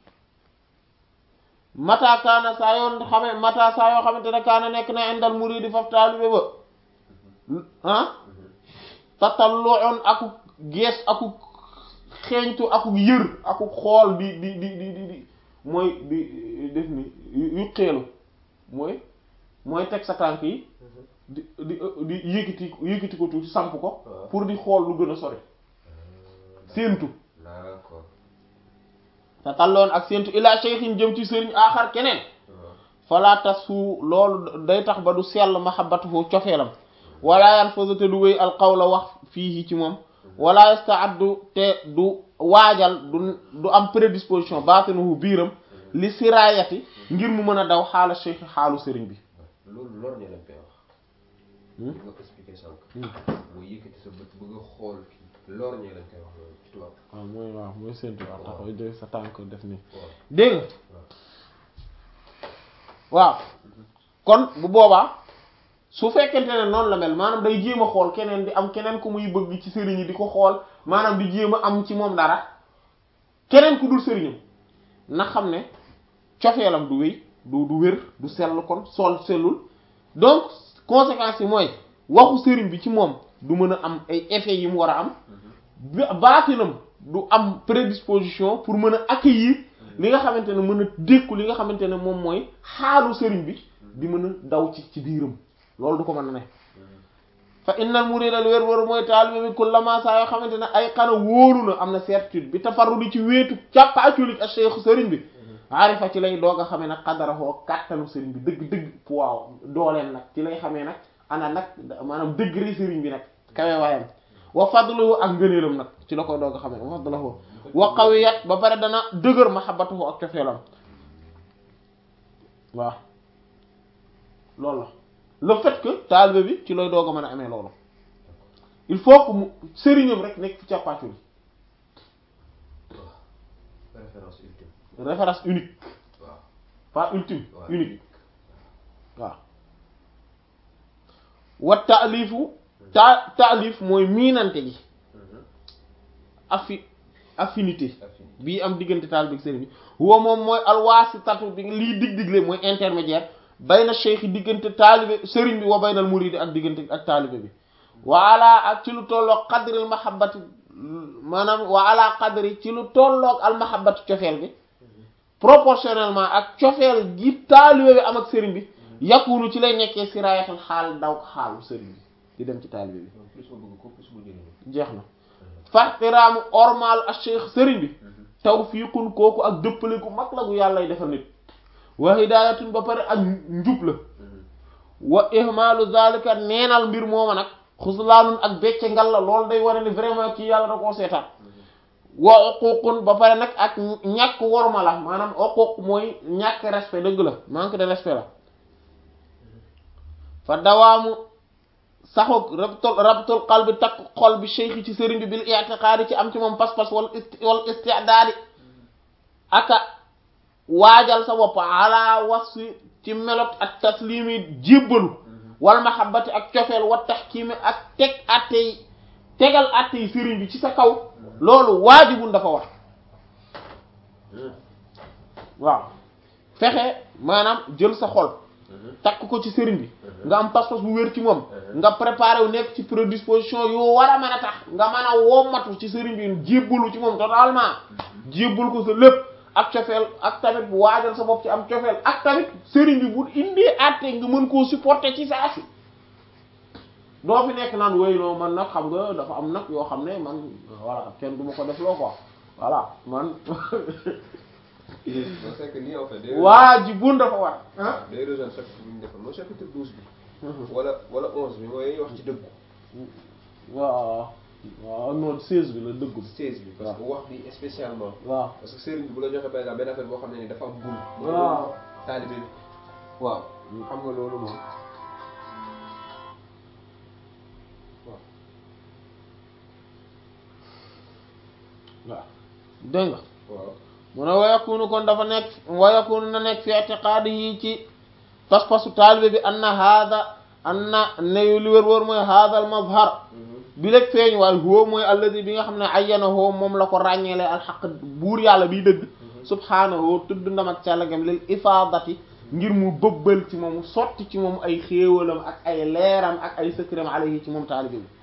mata kaana saa yoon xame mata saa yoo xamante ne kaana nekk na indal muridi faf taalibe ba ah tatallu'un aku gees aku xeeñtu aku yër aku xool di di di di di di mooy di def ni yu xeelu mooy mooy teg sa tànk yi di di di yëkkati yëkkati ko tuuti samp ko pour di xool lu gën a sori séentu d'accord tatalloon ak séentu ila shaykhin jëm ci sëriñ aaxar keneen fala tasu loolu day tax ba du sell mahabbatuhu cofeelam wala yanfuzu te du wéy al qawla wax fii ci moom wala yasta'addu te du waajal du du am prédisposition baatinuhu biiram li sirayati ngir mu mën a daw xaala shaykh xaalu sëriñ bi loolu lor ne lañ koy wax li nga ko expliqué sànq mooy yëkkati sa bët bëgg a xool kii lor ne lañ koy wax loolu ci tubaab waaw mooy waaw mooy séentu waaw taxaw def sa tànk def nii dégg nga waaw kon bu boobaa su fekkente ne noonu la mel maanaam day jéem a xool keneen di am keneen ku muy bëgg ci sëriñ yi di ko xool maanaam di jéem a am ci moom dara keneen ku dul sëriñam na xam ne cofeelam du wéy du du wér du sell kon sol sellul donc conséquence yi mooy waxu sëriñ bi ci moom du mën a am ay effets yi mu war a am baatinam du am prédisposition pour mën a accueillir li nga xamante ne mën a dékku li nga xamante ne moom mooy xaalu sëriñ bi di mën a daw ci ci biiram loolu du ko mën a ne fa innal murida al wér wér mooy taalibe bi kullama saa yoo xamante ne ay xana wóolu na am na certitude bi tafarrudi ci wéetu càppaaculik ak cheikh sëriñ bi arifa ci lay doog a xamee nag xadarahoo kàttanu sëriñ bi dëgg dëgg poids dooleen nag ci lay xamee nag ana nag maanaam degré sëriñ bi nag kawe waayam wa fadluhu ak ngëneelam nag ci la koy doog a xamee wa fadluhu wa qawiyat ba pare dana dëgër mahabbatuhu ak cofeelam waaw loolu la le fait que taalibe bi ci lay doog a mën a amee loolu il faut que mu sëriñam rek nekk fi càppaaculi référence ultime référence unique waaw pas ultime waaw unique waaw wa taalifu ta taalif mooy miinante gi affi affinité bii am diggante taalibe ak sëriñ bi huwa moom mooy alwaasitatu bi lii dig digle mooy intermédiaire bayna cheikh diggante taalibe sëriñ bi wa baynal muridi ak diggante ak taalibe bi wa ala ak ci lu tolloog qadril mahabbati maanaam wa ala qadri ci lu tolloog al mahabbati cofeel bi proportionnellement ak cofeel gi taalibe bi am ak sëriñ bi yakunu ci lay nekkee sirayatal xaal daw ko xaalu sëriñ bi di dem ci taalibe bi jeex na faxtiraamu ormal ak cheikh sëriñ bi tawfiqun kooku ak dëppale gu mag la gu yàllay defal nit wa hidayatun ba pare ak njub la wa ihmalu zalika neenal mbir mooma nag xuslaanun ak becce ngal la loolu day wane ni vraiment kii yàlla da koo seetaan wa uququn ba pare nag ak ñàkk worma la maanaam uquq mooy ñàkk respect dëgg la manque de respect la fa dawaamu saxoog rabtul rabtul qalbi takk xol bi cheikh ci sëriñ bi bil i'tiqaadi ci am ci moom pas-pas wal wal isti'daadi aka waajal sa bopp ala wasfi ci melot ak taslimi jébbalu wal mahabbati ak cofeel wa tahkiimi ak teg atte yi tegal atte yi sëriñ bi ci sa kaw loolu waajibun dafa war waaw fexe maanaam jël sa xol takk ko ci sëriñ bi nga am pas-pas bu wér ci moom nga préparé wu nekk ci prédisposition yoo war a mën a tax nga mën a wommatu ci sëriñ bi jébbalu ci moom totalement jébbal ko sa lépp ak cofeel ak tamit bu waajal sa bopp ci am cofeel ak tamit sëriñ bi bu indee àtte nga mën koo supporter ci saa si doo fi nekk naan wéy noo man nag xam nga dafa am nag yoo xam ne man voilà kenn du ma ko def loo quoi voilà man c'est que nii en fait waajibun dafa war ah day rejoindre chapitre bi ñu defoon mooy chapitre douze bi wala wala onze bi mooy wax ci dëggu waaw waaw non seize bi la dëggu seize bi parce que wax bi spécialement waaw parce que sëriñ bi bu la joxee par exemple benn affaire boo xam ne ni dafa am bul waaw taalibe bi waaw xam nga loolu moom waaw dégg nga waaw mu ne wayakunu kon dafa nekk wayakunu na nekk fi i'tiqaadi yi ci pas-pasu taalibe bi anna haada anna neyu li wër wër mooy haada al mazhar bi rek feeñ waaye huwa mooy alladi bi nga xam ne ayyanahu moom la ko ràññeele alxaq buur yàlla biy dëgg subhaanahu tudd ndam ak càllagam lil ifaadati ngir mu bëbbal ci moom sotti ci moom ay xéewalam ak ay leeram ak ay sëkkëram alayhi ci moom taalibe bi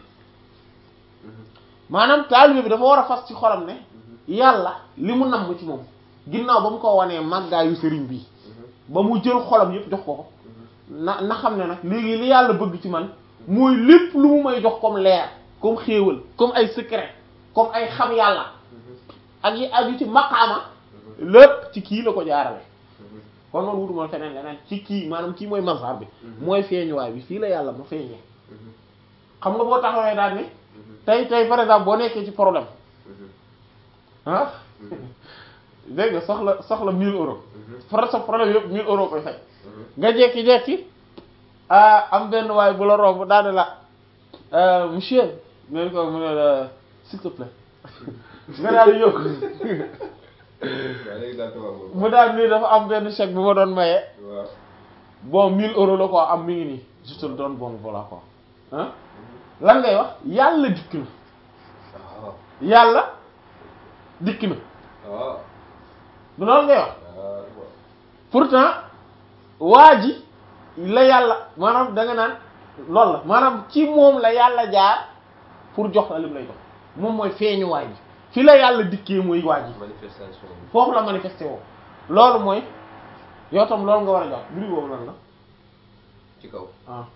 maanaam taalibe bi dafa war a fas ci xolam ne yàlla li mu namm ci moom ginnaaw ba mu ko wanee màggaayu sëriñ bi ba mu jël xolam yépp jox ko ko na na xam ne nag léegi li yàlla bëgg ci man mooy lépp lu mu may jox comme leer comme xéewal comme ay secret comme ay xam yàlla ak yi aju ci maqaama lépp ci kii la ko jaarale kon man wutuma feneen leneen ci kii maanaam kii mooy mazhar bi mooy feeñuwaay bi fii la yàlla ma feeñee xam nga boo taxawee daal ne tey tey par exemple boo nekkee ci problème ah dégg nga soxla soxla mille euros fara sa problème yëpp mille euros koy fay nga jekki-jekki am benn waay bu la romb daane la monsieur ngeen ko mu ne la s'il te plaît nga daal di yokk mu daal nii dafa am benn chèque bu ma doon maye bon mille euros la quoi am mi ngi nii je te le donne bon voilà quoi ah lan ngay wax yàlla dikk na yàlla dikk na du loolu ngay wax pourtant waa ji la yàlla maanaam da nga naan loolu la maanaam ci moom la yàlla jaar pour jox la lim lay jox moom mooy feeñuwaay bi fi la yàlla dikkee mooy waa ji foofu la manifesté woo loolu mooy yow tam loolu nga war a jox biri boobu lan la ci kaw ah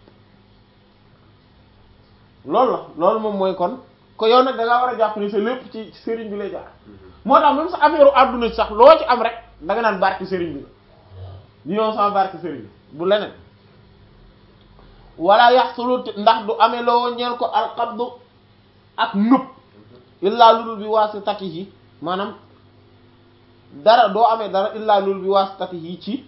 loolu la loolu moom mooy kon ko yow nag da ngaa war a jàpp ni sa lépp ci sëriñ bi lay jaar moo tax même sa affaire àdduna ci sax loo ci am rek da nga naan barke sëriñ bi ñu yow sama barke sëriñ bi bu leneen wala yaxsulu ndax du amee loo ñeel ko alqabdu ak nëb illaa ludul bi waasitatihi maanaam dara doo amee dara illaa ludul bi waasitatihi ci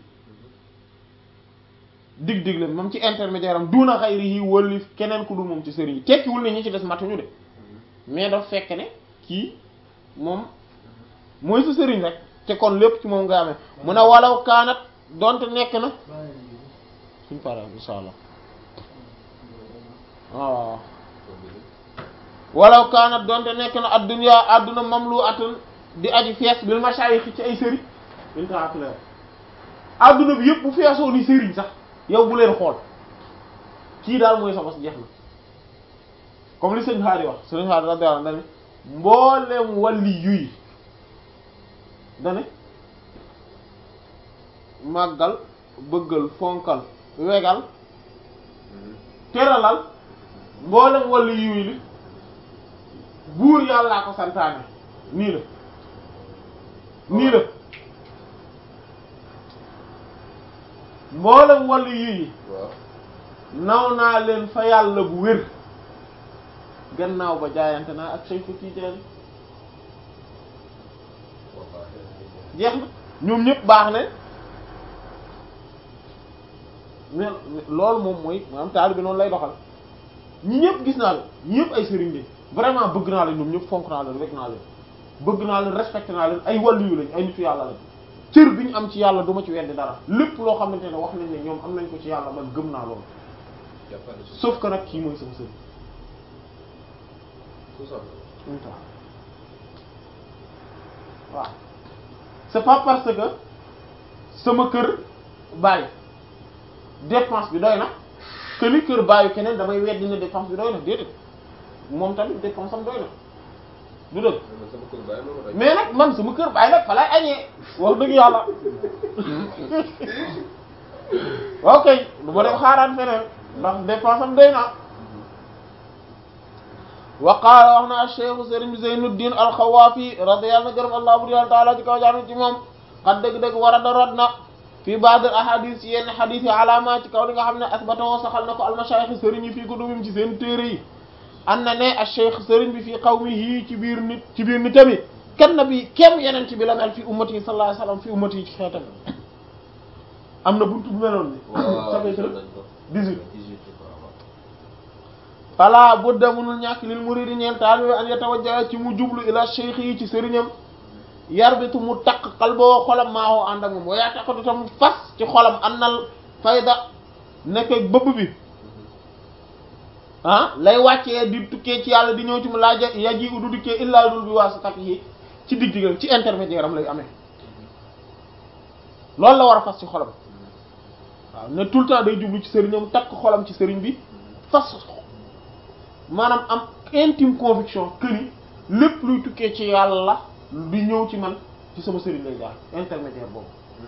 dig dig leen moom ci intermédiaire am duna xayrihi wëlli keneen ku dul moom ci sëriñ yi tekkiwul ne ñi ci des matuñu de mais daf fekk ne kii moom mooy sa sëriñ rek te kon lépp ci moom nga amee mu ne walaw kaanat donte nekk na suñ pare insha allah waaw walaw kaanat donte nekk na adduna adduna mamlu atan di aji fees bil mashayikh ci ay sëriñ intaatla adduna bi yëpp bu feesoo ni sëriñ sax yow bu leen xool kii daal mooy sa bos jeex na comme li sëñ Haadi wax sëñ Haadi radiyallahu anhu dane mboolem wàlli yuy dane màggal bëggal fonkal wegal teralal mboolem wàlli yuy li buur yàllaa ko santaane nii la nii la mboolem wàlli yuy naw naa leen fa yàlla bu wér gannaaw ba jaayante naa ak Seexu Tijaan jeex na ñoom ñëpp baax ne mais loolu moom mooy maanaam taalibe bi noonu lay doxal ñi ñëpp gis naa leen ñi ñëpp ay sëriñ lañ vraiment bëgg naa leen ñoom ñëpp fonk naa leen rek naa leen bëgg naa leen respecté naa leen ay wàllu yu lañ ay nitu yàlla lañ cër bi ñu am ci yàlla duma ci weddi dara lépp loo xamante ne wax nañ ne ñoom am nañ ko ci yàlla man gëm naa loolu sauf que nag kii mooy sama sëriñ waaw c'est pas parce que sama kër bàyyi dépense bi doy na que ni kër bàyyi keneen damay weddi ne dépense bi doy na déedéet moom tamit dépense am doy na du dëgg mais nag man sama kër bàyyi nag fa lay añee wax dëgg yàlla ok du ma dem xaaraan feneen ndax dépense am doy na wa qaala wax na Cheikh Serigne Zeynuddin al-Xawaafi radiyallahu anhu gërëm Allah bur yàlla taala ci kaw jaanu ci moom xat dëgg-dëgg war a da rot na fii ba'd al-ahadith yenn hadith yi alaama ci kaw li nga xam ne asbatoo saxal na ko al-mashaayikh Serigne yi fii kutubihim ci seen téere yi an na ne al-Cheikh Serigne bi fii qawmihi ci biir nit ci biir nit tamit kenn na bi kem yeneen ci bi la mel fi ummati sallallahu alayhi wasallam fi ummati yi ci xeetam am na buntu bu meloon ni chapitre dix-huit fala budda munul ñàkk lil muridi ñeel taalibe an yatawajjaha ci mu jublu ila cheikh yi ci sëriñam yarbitu mu takk xalboo xolam maahoo ànd ak moom wa yaa takkatu tam fas ci xolam annal fayda nekk bëbb bi ah lay wàccee di tukkee ci yàlla di ñëw ci mu laaj yaji udu dikkee illaa dul bi waasitatihi ci digg digg ci intermédiaire am lay amee loolu la war a fas ci xolam waaw ne tout le temps day jublu ci sëriñam takk xolam ci sëriñ bi fas maanaam am intime conviction que ni lépp luy tukkee ci yàlla di ñëw ci man ci sama sëriñ lay jaar intermédiaire boobu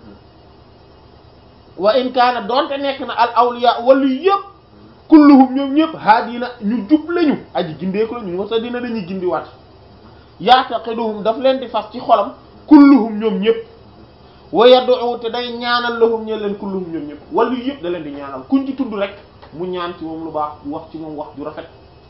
wa in kaana doonte nekk na al awliya wala yëpp kulluhum ñoom ñëpp haadina ñu jub lañu aji gindeeku lañu moo tax dina dañuy gindiwaat yaataqiduhum daf leen di fas ci xolam kulluhum ñoom ñëpp wa yad'u te day ñaanal lahum ñe leen kulluhum ñoom ñëpp wala yëpp da leen di ñaanal kuñ ci tudd rek mu ñaan ci moom lu baax wax ci moom wax ju rafet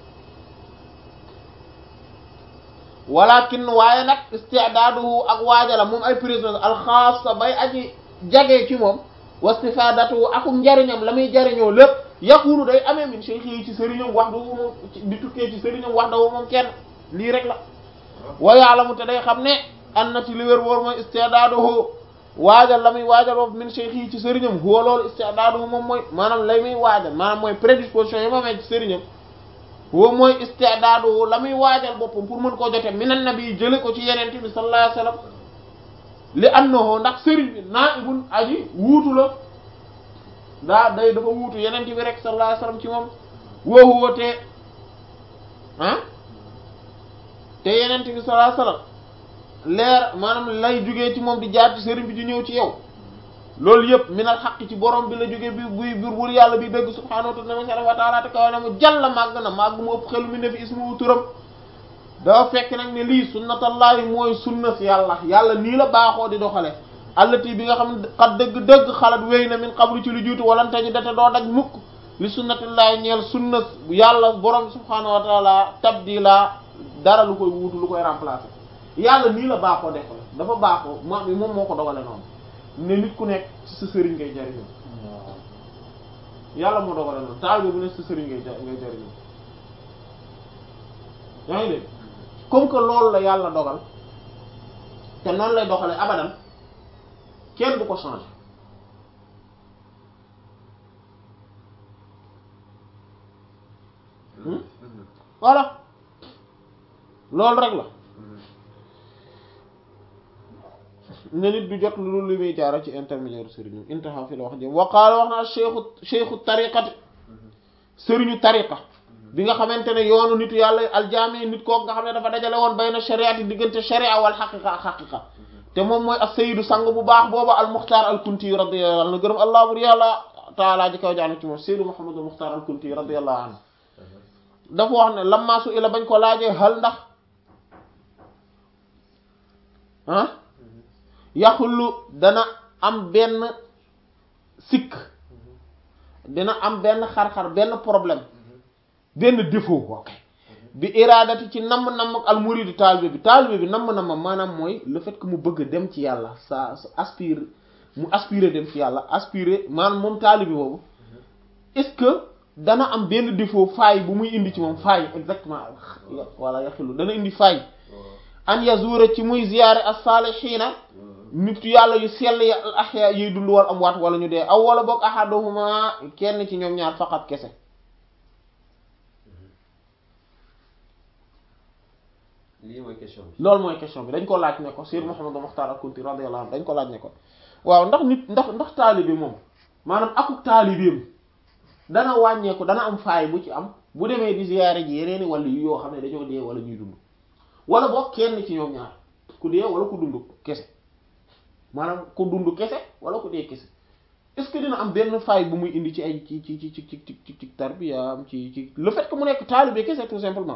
walakin waaye nag isti'daaduhu ak waajala moom ay prisonniers alxaasa bay aji jagee ci moom wastifadatuhu akum njariñam la muy jariñoo lépp yakunu day amee min cheikh yi ci sëriñam wax dawu moom di tukkee ci sëriñam wax dawu moom kenn lii rek la wa ya'lamu te day xam ne an na ci li wér wóor mooy isti'daaduhu waajal la muy waajal boobu min cheikh yi ci sëriñam huwa loolu isti'daaduhu moom mooy maanaam lay muy waajal maanaam mooy prédisposition yi ma amee ci sëriñam huwa mooy isti'daaduhu la muy waajal boppam pour mën koo jote minan nabi jële ko ci yenente bi sallallahu alayhi wasallam li annahu ndax sëriñ bi naa'ibun aji wuutu la daa day dafa wuutu yenente bi rek sallallahu alayhi wasallam ci moom wa huwa te ah te yenente bi sallallahu alayhi wasallam leer maanaam lay jógee ci moom di jaar ci sëriñ bi di ñëw ci yow loolu yëpp minal xaq ci borom bi la jógee bi buy bir bur yàlla bi dëgg subhaanahu wa ta'ala te kaw ne mu jàll màgg na màgg mu ëpp xelu mi ne fi ismu turam dafa fekk nag ne lii sunnatallahi mooy sunna si yàlla yàlla nii la baaxoo di doxale allati bi nga xam ne xat dëgg-dëgg xalat wéy na min qablu ci lu jiitu walante ñu date doo daj mukk li sunnatillahi ñeel sunna yàlla borom subhaanahu wa ta'ala tabdila dara lu koy wuutu lu koy remplacer yàlla nii la baaxoo defal dafa baaxoo moom moom moo ko dogale noonu ne nit ku nekk ci sa sëriñ ngay jariñoo yàlla moo dogale noonu taal bu nekk sa sëriñ ngay ngay jariñoo yaa ngi dégg comme que loolu la yàlla dogal te noonu lay doxale abadan kenn du ko changer voilà loolu rek la ne nit du jot lu li muy jaara ci intermédiaire sëriñu intaha fi la wax jëm waqaala wax naa cheikhu cheikhu tariqati sëriñu tariqa bi nga xamante ne yoonu nitu yàlla aljaami nit kooku nga xam ne dafa dajale woon bayna shariati diggante sharia wal xaqiqa ak xaqiqa te moom mooy as-sayyidu sang bu baax booba al muxtaar al kunti radiyallahu anhu gërëm allah bur yàlla taala ji kaw jaanu ci moom sayyidu muhammad al muxtaar al kunti radiyallahu anhu dafa wax ne lamma su ila bañ ko laajee hal ndax ah yaxullu dana am benn sikk dina am benn xar-xar benn problème benn défaut ok bi iraadati ci namm-namm ak al muridu taalibe bi taalibe bi namm-namm maanaam mooy le fait que mu bëgg dem ci yàlla sa aspire mu aspire dem ci yàlla aspire maanaam moom taalibe boobu est-ce que dana am benn défaut faay bu muy indi ci moom faay exactement walla yaxillu dana indi faay an yazura ci muy ziyaare as-saalihiina nit yàlla yu sell ya al ahya yuy dund wal amwaat wala ñu dee aw wala boog ahaduhuma kenn ci ñoom ñaar faqat kese lii mooy question bi loolu mooy question bi dañ ko laaj ne ko Sayyid Muhammad Mukhtar al-Kunti radiyallahu anhu dañ ko laaj ne ko waaw ndax nit ndax ndax taalibe moom maanaam akuk taalibeem dana wàññeeku dana am faay bu ci am bu demee di ziyaare ji yeneeni wala yu yoo xam ne dañoo dee wala ñuy dund wala boog kenn ci ñoom ñaar ku dee wala ku dund kese maanaam ku dund kese wala ku dee kese est-ce que dina am benn faay bu muy indi ci ay ci ci ci ci ci ci ci tarbiyaam ci ci le fait que mu nekk taalibe kese tout simplement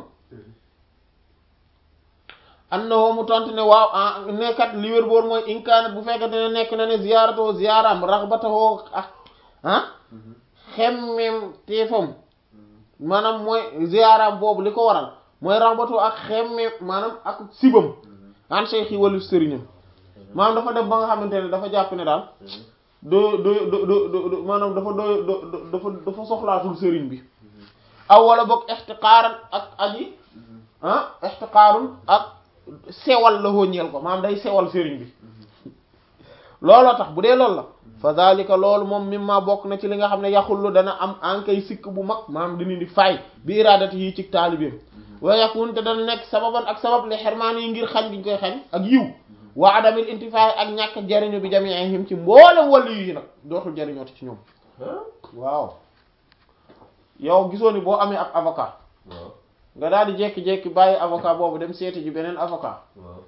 annahu mu tontu ne waaw ah nekkat li wér boor mooy inkaanat bu fekkente ne nekk na ne ziyaaratoo ziyaaraam raxbatoo ak ah xemmem teefam maanaam mooy ziyaaraam boobu li ko waral mooy raxbatoo ak xemmem maanaam ak sibam an cheikh yi walu sëriñam maanaam dafa def ba nga xamante ne dafa jàpp ne daal do do do do maanaam dafa do do dafa dafa soxlaatul sëriñ bi aw wala boog ixtiqaaran ak aji ah ixtiqaarun ak sewal la ñeel ko maanaam day sewal sëriñ bi looloo tax bu dee loolu la fa zalika loolu moom mimma bokk na ci li nga xam ne yaxullu dana am ankay sikk bu mag maanaam dina di fay bi iradati yi ci taalibeem wa yakun te dana nekk sababan ak sabab li xermaan yi ngir xañ giñ koy xañ ak yiw wa adamil intifaay ak ñàkk jariñu bi jami'ihim ci mboolem wàllu yi nag dootul jariñooti ci ñoom waaw yow gisoo ni boo amee ab avocat nga daal di jékki-jékki bàyyi avocat boobu dem seeti ji beneen avocat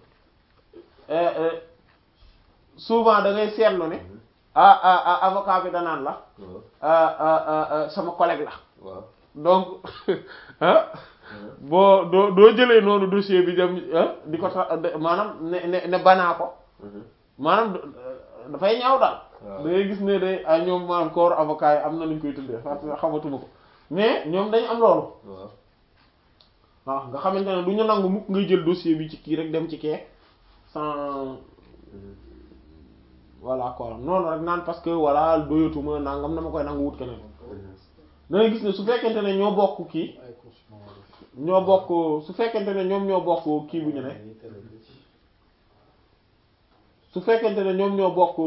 souvent da ngay seetlu ne ah ah avocat bi danaan la sama collègue la donc ah boo doo doo jëlee noonu dossier bi dem di ko tax maanaam ne ne ne banaa ko maanaam dafay ñaaw daal da ngay gis ne day ay ñoom maanaam corps avocat yi am na nuñ koy tuddee xamatuma ko mais ñoom dañu am loolu waaw nga xamante ne du ñu nangu mukk ngay jël dossier bi ci kii rek dem ci kee sans voilà quoi noonu rek naan parce que voilà doyatuma nangam na ma koy nangu wut keneen da ngay gis ne su fekkente ne ñoo bokk kii ñoo bokk su fekkente ne ñoom ñoo bokk kii bu ñu ne su fekkente ne ñoom ñoo bokk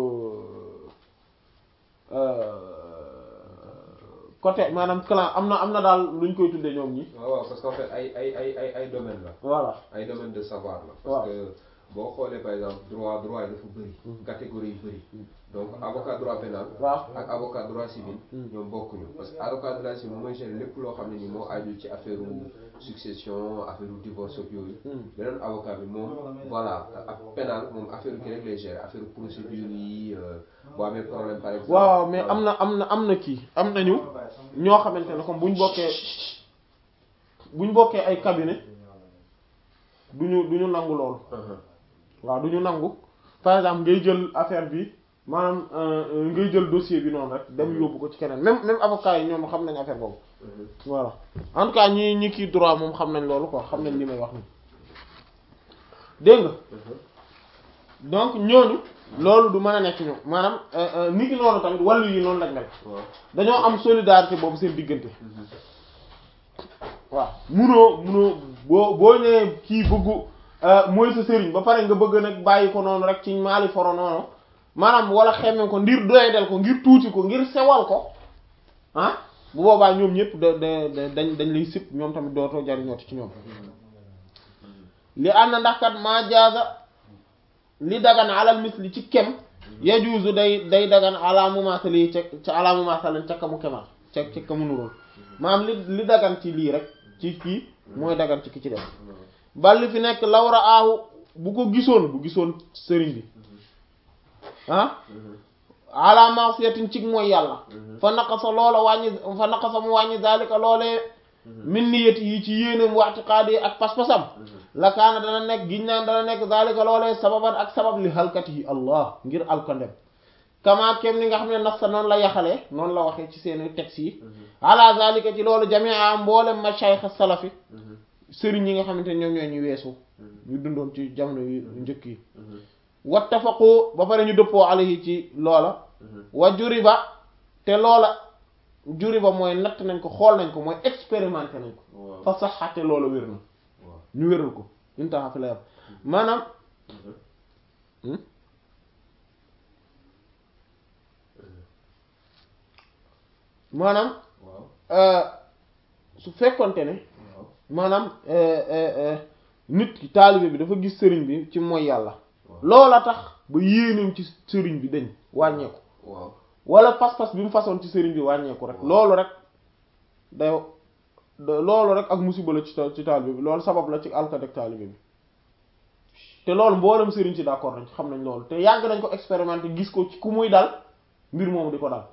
côté maanaam clan am na am na daal luñ koy tuddee ñoom ñi. waaw waaw parce que en fait ay ay ay ay ay domaine la. voilà ay domaine de savoir la. waaw parce que boo xoolee par exemple droit droit yi dafa bëri. catégorie yu bëri. donc avocat droit pénal. waaw ak avocat droit civil. ñoom bokkuñu parce que avocat droit civil mooy gérer lépp loo xam ne ni moo aju ci affaire succession affaire divorce ak yooyu. beneen avocat bi moom voilà ak pénal moom affaire ki rek lay gérer affaire procédure yi boo amee problème par exemple. waaw mais am na am na am na kii am nañu ñoo xamante ne comme buñ bokkee buñ bokkee ay cabinet duñu duñu nangu loolu. waaw duñu nangu par exemple ngay jël affaire bi maanaam ngay jël dossier bi noonu rek dem yóbbu ko ci keneen même même avocat yi ñoom xam nañ affaire boobu. voilà en tout cas ñi ñi kii droit moom xam nañ loolu quoi xam nañ li may wax nii dégg nga donc ñooñu loolu du mën a nekk ñoom maanaam nit ki noonu tamit wàllu yi noonu lañ mel. dañoo am solidarité boobu seen diggante. waaw munoo munoo boo boo ñëwee kii bëggu mooy sa sëriñ ba pare nga bëgg nag bàyyi ko noonu rek ci maali foro noonu maanaam wala xemme ko ngir doyadel ko ngir tuuti ko ngir sewal ko ah bu boobaa ñoom ñëpp da da dañ dañ lay sip ñoom tamit dootoo jariñooti ci ñoom li ànd na ndax kat maa jaaza li dagan alal misli ci kem yajuuzu day day dagan ala mumaasali ca ca ala mumaasali ca kamu kemal ca ca kamu nuróol maanaam li li dagan ci lii rek ci kii mooy dagan ci ki ci def balli fi nekk lawra aahu bu ko gisoon bu gisoon sëriñ bi ah ala ma'siyatin cig mooy yàlla fa naqasa loola wàññi fa naqasa mu wàññi daalika loolee min niyati yi ci yéeneem wa i'tiqaadi ak pas-pasam la kaana dana nekk giñ naan dana nekk daalika loolee sababan ak sabab li halkatihi allah ngir alkandem kama kem ni nga xam ne nafsa noonu la yaxalee noonu la waxee ci seeni textes yi ala zalika ci loolu jamia mboolem mashayikh salafi sëriñ yi nga xamante ne ñoom ñoo ñu weesu ñu dundoon ci jamono yu njëkk yi wattafaqu ba pare ñu dëppoo alayhi ci loola wa juriba te loola juriba mooy natt nañ ko xool nañ ko mooy expérimenté nañ ko fa saxate loola wér na ñu wéral ko intaha fi la yam maanaam maanaam su fekkonte ne maanaam nit ki taalibe bi dafa gis sëriñ bi ci mooy yàlla loola tax ba yéeneem ci sëriñ bi dañ wàññeeku wala pas-pas bi mu façon ci sëriñ bi wàññeeku rek loolu rek day loolu rek ak musiba la ci ci taalibe bi loolu sabab la ci alkadek taalibe bi te loolu mboolem sëriñ ci d'accord nañ xam nañ loolu te yàgg nañ ko expérimenter gis ko ci ku muy dal mbir moomu di ko dal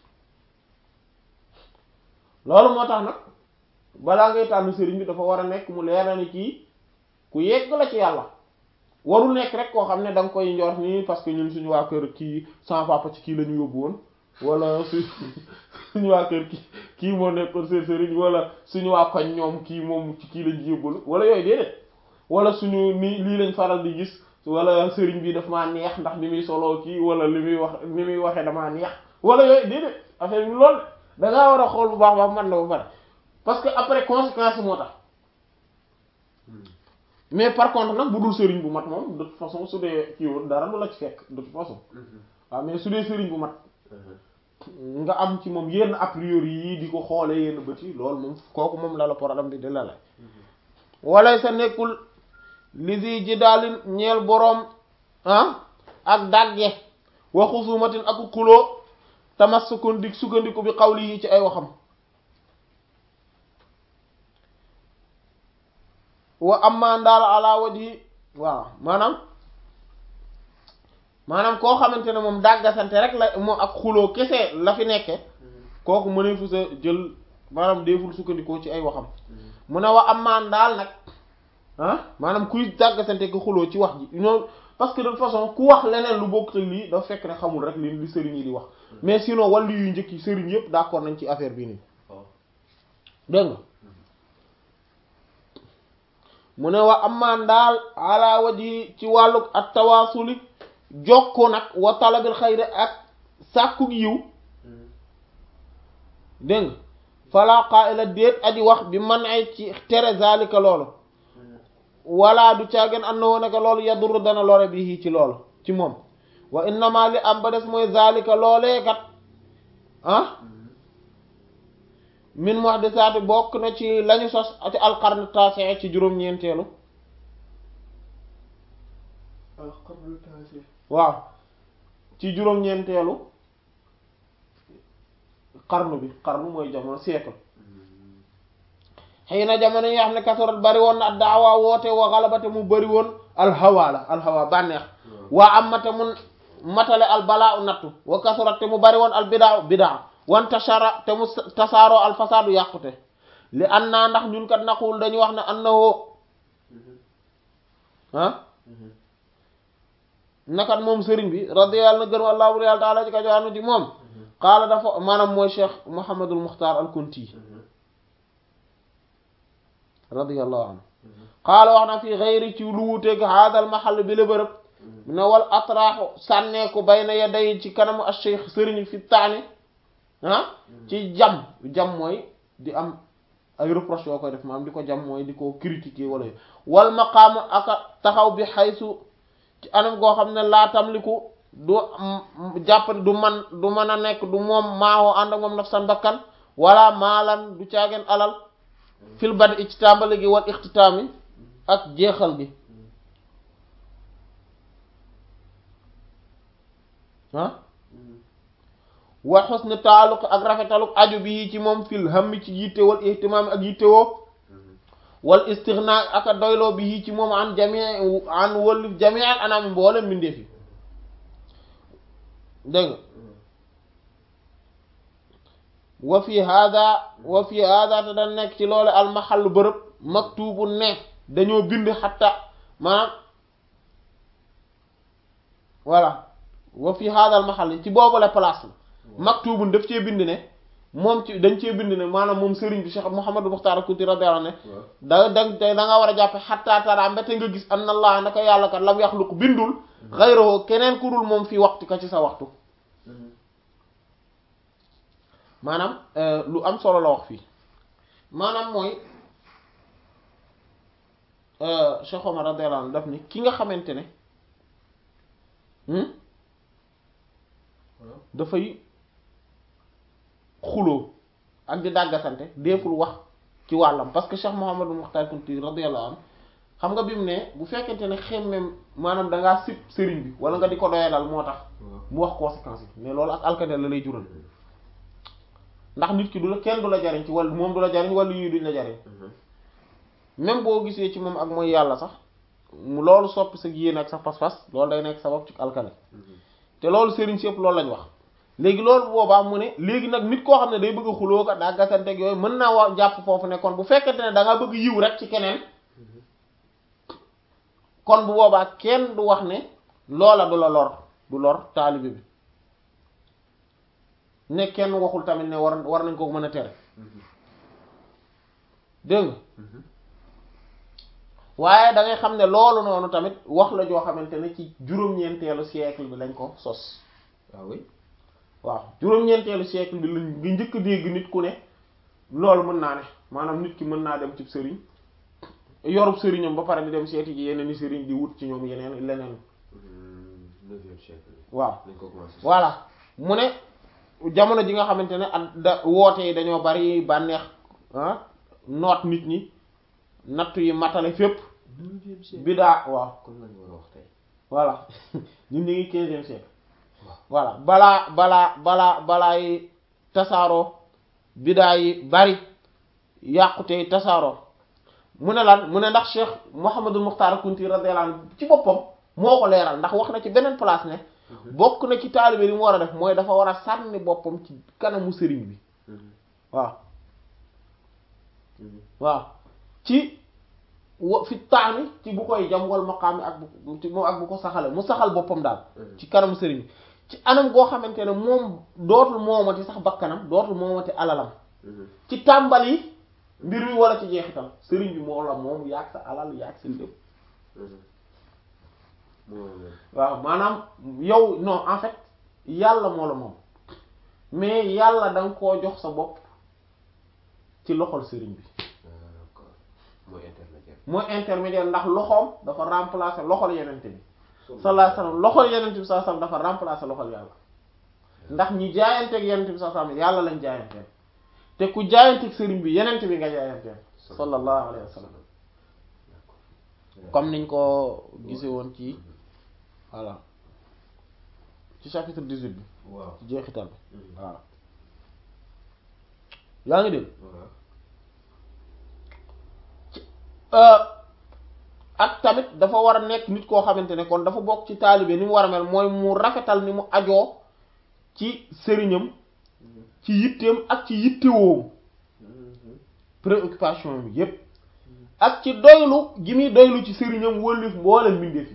loolu moo tax nag balaa ngay tànn sëriñ bi dafa war a nekk mu leer na ni kii ku yegg la ci yàlla warul nekk rek koo xam ne da nga koy njort nii parce que ñun suñu waa kër kii sama papa ci kii la ñu yóbbu woon wala su suñu waa kër kii kii moo nekkoon seen sëriñ wala suñu waa koñ ñoom kii moom ci kii lañ yóbbu wala yooyu déedéet wala suñu ni lii lañ faral di gis wala sëriñ bi daf maa neex ndax ni muy soloo kii wala li muy wax ni muy waxee damaa neex wala yooyu déedéet affaire bi loolu da ngaa war a xool bu baax baax man na ba pare parce que après conséquence moo tax mais par contre nag bu dul sëriñ bu mat moom de toute façon su dee kii woon dara du la ci fekk de toute façon waaw mais su dee sëriñ bu mat nga am ci moom yenn a priori yi di ko xoolee yenn bët yi loolu moom kooku moom la la problème bi di la la wala sa nekkul lisi ji daalin ñeel boroom ah ak dàgge wa xusumatin ak xuloo tamassukun di sukkandiku bi xawli yi ci ay waxam wa amma ndaal ala wajhi waaw maanaam maanaam koo xamante ne moom dàggasante rek la moom ak xuloo kese la fi nekke kooku mënee fu sa jël maanaam deeful sukkandikoo ci ay waxam mu ne wa amma ndaal nag ah maanaam kuy dàggasante ko xuloo ci wax ji ñoom parce que de toute façon ku wax leneen lu bokk te lii dafa fekk ne xamul rek li li sëriñ yi di wax mais sinon wàllu yu njëkk yi sëriñ yëpp d'accord nañ ci affaire bii nii dégg nga mu ne wa amaan daal ala waji ci wàllug ak tawaasuli jokko nag wa talabil xayri ak sàkkug yiw dégg nga fala qaa'ila déet aji wax bi man ay ci tere zalika loolu wala du caageen am na woon naka loolu yadur dana lore bi ci loolu ci moom wa innama li am ba des mooy zalika loolee kat ah min muhdisaati bokk na ci lañu sos ci alqarn taasi ci juróom-ñeenteelu alqarn taasi waaw ci juróom-ñeenteelu qarnu bi qarnu mooy jamono siècle xëy na jamono yi nga xam ne kasarat bari woon na daawa woote wa galabate mu bari woon alhawa la alhawa bànneex waa amate mun matale albalaa u nattu wa kasarat te mu bari woon albidaa bidaa wan tashara te mu tasaaroo alfasaadu yàqute li an naa ndax ñun kat naqul dañuy wax ne an na woo ah nakat moom sëriñ bi radiyallahu na gërëm allahu yàlla taala ci ka joxaanu ci moom qaala dafa maanaam mooy cheikh Muhammadul Muxtaar al Kunti radiyallahu anhu qaala wax na fi xeyri ci lu wuteeg haadal mahal bi la bërëb ne wal atraaxu sànneeku bayna yaday ci kanamu al cheikh sëriñ fi taani ah ci jam jam mooy di am ay reproche yoo koy def maanaam di ko jam mooy di ko critiquer wala wal maqaama aka taxaw bi xaysu ci anam goo xam ne laa tamliku du jàpp du man du mën a nekk du moom maawoo ànd ak moom nafsan bakkan wala maalan du caageen alal fil bad i ci tàmbali gi wal ixtitaami ak jeexal gi ah wa husn taalluq ak rafetaluk aju bi ci moom fil hammi ci yitte wal ihtimaam ak yittewoo wal istighna ak a doyloo bi ci moom an jamii an wëlif jamii al anaami mboolem mbindeef yi dégg nga wa fi hada wa fi hada te da nekk ci loole al mahallu bërëb maktubu ne dañoo bind xatta maanaam voilà wa fi hada al mahall ci boobu la place la maktubun daf cee bind ne moom ci dañ cee bind ne maanaam moom sëriñ bi Cheikh Mouhamadou Mokhtar Kunti radiyallahu anhu ne da da da nga war a jàppe xatta tara mbete nga gis anna Allah naka yàlla kat lam yaxluq bindul xayrahu keneen ku dul moom fii waxtu ka ci sa waxtu maanaam lu am solo la wax fii maanaam mooy Cheikh Omar radiyallahu anhu daf ni ki nga xamante ne dafay xuloo ak di dàggasante deeful wax ci wàllam parce que Cheikh Mouhamadou Mokhtar Kunti radiyallahu anhu xam nga bi mu ne bu fekkente ne xemmem maanaam dangaa sib sëriñ bi wala nga di ko doyalal moo tax mu wax conséquences yi mais loolu ak alkade la lay jural ndax nit ki du la kenn du la jariñ ci wàll moom du la jariñ wala yii duñ la jariñ même boo gisee ci moom ak mooy yàlla sax mu loolu soppi sa yéen ak sa pas-pas loolu day nekk sabab ci alkade te loolu sëriñ si yëpp loolu lañ wax léegi loolu boobaa mu ne léegi nag nit koo xam ne day bëgg a xuloo ka daa gasanteeg yooyu mën naa wax jàpp foofu ne kon bu fekkente ne da nga bëgg yiw rek ci keneen kon bu boobaa kenn du wax ne loola du la lor du lor taalibe bi ne kenn waxul tamit ne war war nañ ko mën a tere dégg nga waaye da ngay xam ne loolu noonu tamit wax la joo xamante ne ci juróom-ñeenteelu siècle bi lañ ko sos waaw oui waaw juróom-ñeenteelu siècle bi lañ nga njëkk a dégg nit ku ne loolu mën naa ne maanaam nit ki mën naa dem ci sëriñ yorub sëriñam ba pare di dem seeti ji yeneen i sëriñ di wut ci ñoom yeneen leneen neuvième siècle. waaw lañ ko commencé. voilà mu ne jamono ji nga xamante ne ak da woote yi dañoo bari bànneex ah noot nit ñi nattu yi matale fépp neuvième siècle. bidaa waaw kon lañ war a wax tey. voilà ñun ñu ngi quinzième siècle waaw. voilà balaa balaa balaa balaa yi tasaaroo bidaa yi bari yàqute yi tasaaroo mu ne lan mu ne ndax Cheikh Mouhamadul Mukhtar Kunti radiyallahu anhu ci boppam moo ko leeral ndax wax na ci beneen place ne bokk na ci taalibe li mu war a def mooy dafa war a sànni boppam ci kanamu sëriñ bi waaw waaw ci wa fi taani ci bu koy jam wal maqaami ak bu ci moom ak bu ko saxale mu saxal boppam daal ci kanamu sëriñ bi ci anam goo xamante ne moom dootul moomati sax bakkanam dootul moomati alalam ci tàmbali mbir mi wala ci jeexital sëriñ bi moo la moom yaag sa alal yaag sa lépp waaw maanaam yow non en fait yàlla moo la moom mais yàlla da nga koo jox sa bopp ci loxol sëriñ bi mooy intermédiaire. mooy intermédiaire ndax loxoom dafa remplacer loxol yenente bi sallallahu alayhi wasallam loxol yenente bi sallallahu alayhi wasallam dafa remplacer loxol yàlla ndax ñi jaayanteeg yenente bi sallallahu alayhi wasallam yàlla lañ jaayanteel te ku jaayanteeg sëriñ bi yenente bi nga jaayanteel sallallahu alayhi wasallam comme niñ ko gisee woon ci voilà ci chapitre dix-huit bi waaw ci jeexital bi voilà yaa ngi dégg ak tamit dafa war a nekk nit koo xamante ne kon dafa bokk ci taalibe ni mu war a mel mooy mu rafetal ni mu ajoo ci sëriñam ci yitteem ak ci yittewoom préoccupation bi yépp ak ci doylu gi muy doylu ci sëriñam wëllif mboolem mbindeef yi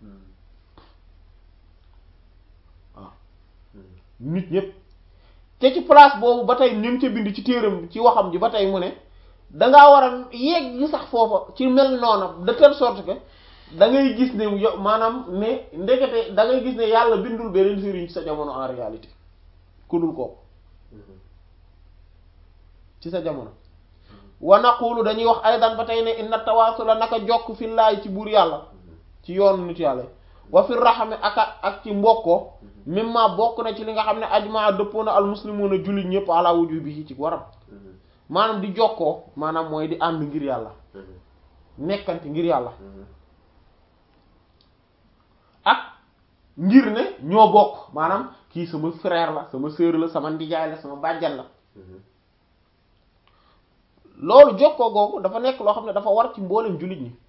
waaw nit ñépp te ci place boobu ba tey ni mu ca bind ci téeram ci waxam ji ba tey mu ne dangaa war a yegg gi sax foofa ci mel noona de telle sorte que da ngay gis ne yo maanaam ne ndekete da ngay gis ne yàlla bindul beneen sëriñ ci sa jamono en réalité ku dul kooku ci sa jamono wa naqulu dañuy wax aydan ba tey ne inna tawaasula naka jokk fillaahi ci buur yàlla ci yoonu nit yàlla wa fi raxame ak ak ci mbokkoo mimma bokk na ci li nga xam ne ajmaa dëppoo na al muslimuuna jullit ñëpp ala wujubihi ci waram maanaam di jokkoo maanaam mooy di ànd ngir yàlla nekkante ngir yàlla ak ngir ne ñoo bokk maanaam kii sama frère la sama sœur la sama ndijaay la sama bàjjan la loolu jokkoo googu dafa nekk loo xam ne dafa war ci mboolem jullit ñi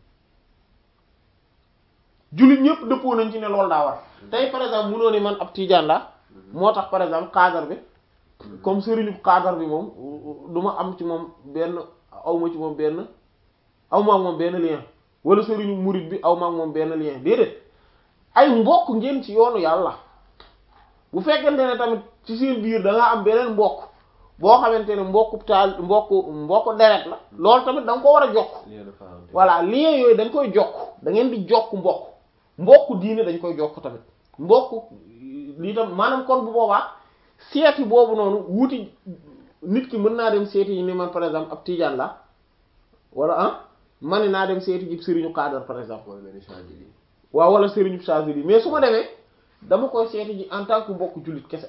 jullit ñëpp dëppoo nañ ci ne loolu daa war tey par exemple mënoo ni man ab tiijaan la moo tax par exemple xaadar bi comme sëriñu xaadar bi moom du ma am ci moom benn awma ci moom benn awma ak moom benn lien wala sëriñu murid bi awma ak moom benn lien déedéet ay mbokk ngeen ci yoonu yàlla bu fekkente ne tamit ci seen biir da nga am beneen mbokk boo xamante ne mbokku taal mbokku mbokku deret la loolu tamit da nga ko war a jokk voilà lien yooyu dañ koy jokk da ngeen di jokk mbokk mbokku diine dañ koy jokk tamit mbokku lii tam maanaam kon bu boobaa seeti boobu noonu wuti nit ki mën naa dem seeti yi ni man par exemple ab tijaan la wala ah mani naa dem seeti ji sëriñu xaadar par exemple waaw wala sëriñu Chazili mais su ma demee dama koy seeti ji en tant que mbokk jullit kese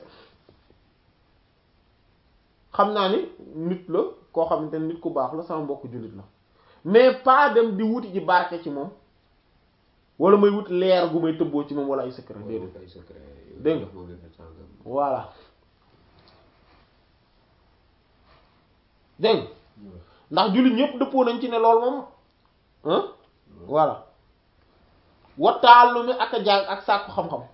xam naa ni nit la koo xamante ne nit ku baax la sama mbokk jullit la mais pas dem di wuti ji barke ci moom wala may wut leer gu may tëbboo ci moom wala ay secret déedéet dégg nga voilà dégg ndax jullit ñëpp dëppoo nañ ci ne loolu moom ah voilà wattaalumi ak a jàng ak sàkku xam-xam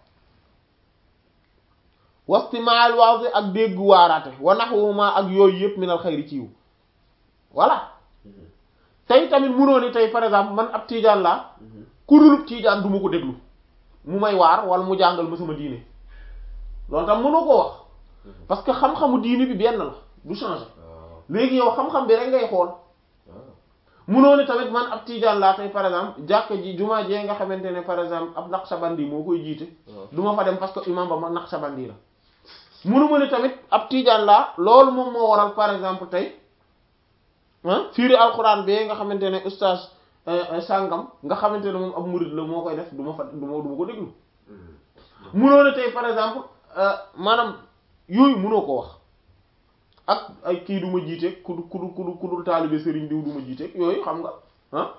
wastimaal waasi ak dégg waaraate wa naxwuma ak yooyu yëpp minal xayri ci yiw voilà tey tamit munoo ni tey par exemple man ab tiijaan laa ku dul tiijaan du ma ko déglu mu may waar wala mu jàngal ma sama diine loolu tam mënoo ko wax parce que xam-xamu diine bi benn la du changer léegi yow xam-xam bi rek ngay xool munoo ni tamit man ab tiijaan laa tey par exemple jàkk ji jumaa jee nga xamante ne par exemple ab naqshbandi moo koy jiite du ma fa dem parce que imam ba ma naqshbandi la munuma ni tamit ab tiijaan laa loolu moom moo waral par exemple tey ah fiiri alxuraan bee nga xamante ne ustaas sàngam nga xamante ne moom ab murid la moo koy def du ma fa du ma du ma ko déglu munoo ne tey par exemple maanaam yooyu munoo ko wax ak ay kii du ma jiite ku du ku du ku du ku dul taalibe sëriñ diw du ma jiite yooyu xam nga ah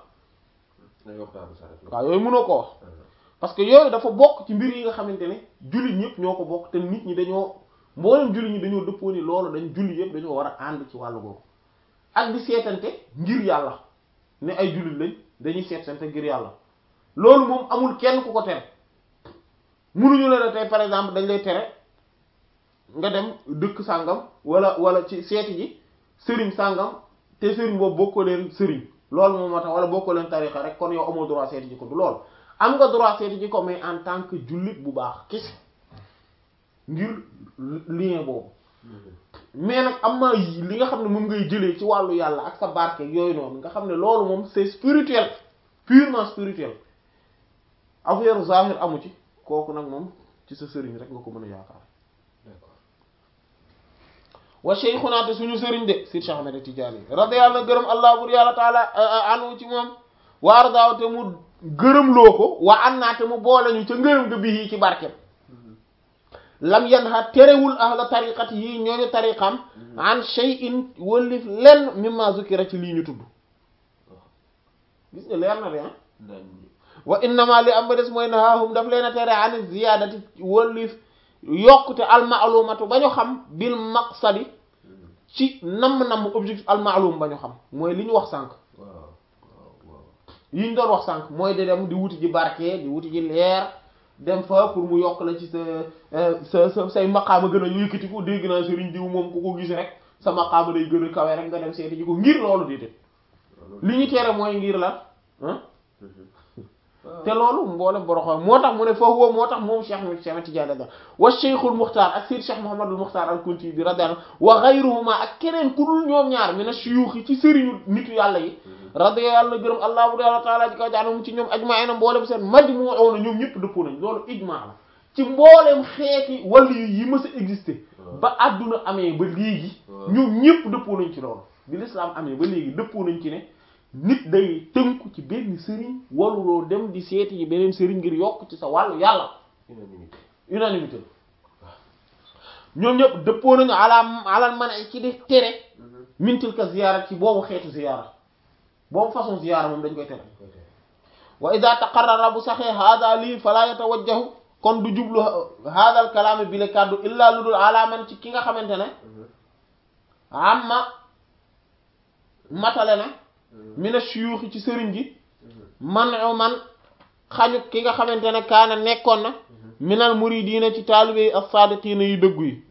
waaw yooyu munoo ko wax parce que yooyu dafa bokk ci mbir yi nga xamante ne jullit ñëpp ñoo ko bokk te nit ñi dañoo mboolem jullit ñi dañoo dëppoo ni loolu dañ jullit yëpp dañoo war a ànd ci wàllu googu ak di seetante ngir yàlla ne ay jullit lañ dañuy seetante ngir yàlla loolu moom amul kenn ku ko tere munuñu la ne tey par exemple dañ lay tere nga dem dëkk sàngam wala wala ci seeti ji sëriñ sàngam te sëriñ boobu bokkoo leen sëriñ loolu moom moo tax wala bokkoo leen tarixa rek kon yow amoo droit seeti ji ko du loolu am nga droit seeti ji ko mais en tant que jullit bu baax kese ngir lien boobu mais nag am na li nga xam ne moom ngay jëlee ci wàllu yàlla ak sa barke yooyu noonu nga xam ne loolu moom c'est spirituel purement spirituel affaire zahir amu ci kooku nag moom ci sa sëriñ rek nga ko mën a yaakaar wa shaykhuna te suñu sëriñ de Seydi Cheikh Ahmed Tidiane radiyallahu gërëm allah bur yàlla taala anu ci moom wa ardaaw te mu gërëm loo ko wa annaa te mu boole ñu ca ngërëm ga bii ci barkeem lam yanha terewul ahla tariqati yi ñooñu tariqam an shay'in wëllif lenn mimma zukira ci lii ñu tudd gis nga leer na de ah wa innama li am ba des mooy nahaahum daf leen a tere an ziyaadati wëllif yokkute almaalumatu ba ñu xam bil maqsadi ci namm-namm objectif almaalum ba ñu xam mooy li ñu wax sànq yi ñu doon wax sànq mooy di dem di wuti ji barke di wuti ji leer dem fa pour mu yokk la ci sa sa sa say maqaama gën a yëkkati ko dégg naa sëriñ diw moom ku ko gis rek sa maqaama day gën a kawe rek nga dem seeti ji ko ngir loolu déedéet li ñu tere mooy ngir la ah te loolu mboolem boroxo moo tax mu ne foofu woo moo tax moom Cheikh Cheikh Tidiane da wa Cheikhul Mukhtar ak Seyd Cheikh Mouhamadul Mukhtar al-Kunti bi radiyallahu wa ghayruhuma ak keneen ku dul ñoom ñaar mina shuyukh yi ci sëriñu nitu yàlla yi radiyallahu gërëm allah bu yàlla taala ji kaw jaanum ci ñoom ajma'ina mboolem seen majmu'una ñoom ñëpp dëppoo nañ loolu ijma' la ci mboolem xeeti wàllu yi mës a exister ba adduna amee ba léegi ñoom ñëpp dëppoo nañ ci loolu bi l'islam amee ba léegi dëppoo nañ ci ne nit day tënku ci benn sëriñ waluloo dem di seeti yi beneen sëriñ ngir yokk ci sa wàllu yàlla unanimité unanimité ñoom ñëpp dëppoo nañu ala alal man ay ci di tere mintil ka ziyaara ci boobu xeetu ziyaara boobu façon ziyaara moom dañ koy tere wa ida taqarrara bu saxee hada lii fala yatawajjahu kon du jublu hadal kalaami bi le kàddu illa lu dul ala man ci ki nga xamante ne amma matale na mina shuyukh ci sëriñ gi man man xañu ki nga xamante ne kaana nekkoon na minal muridiina ci taalibe yi as-saadiqiina yu dëggu yi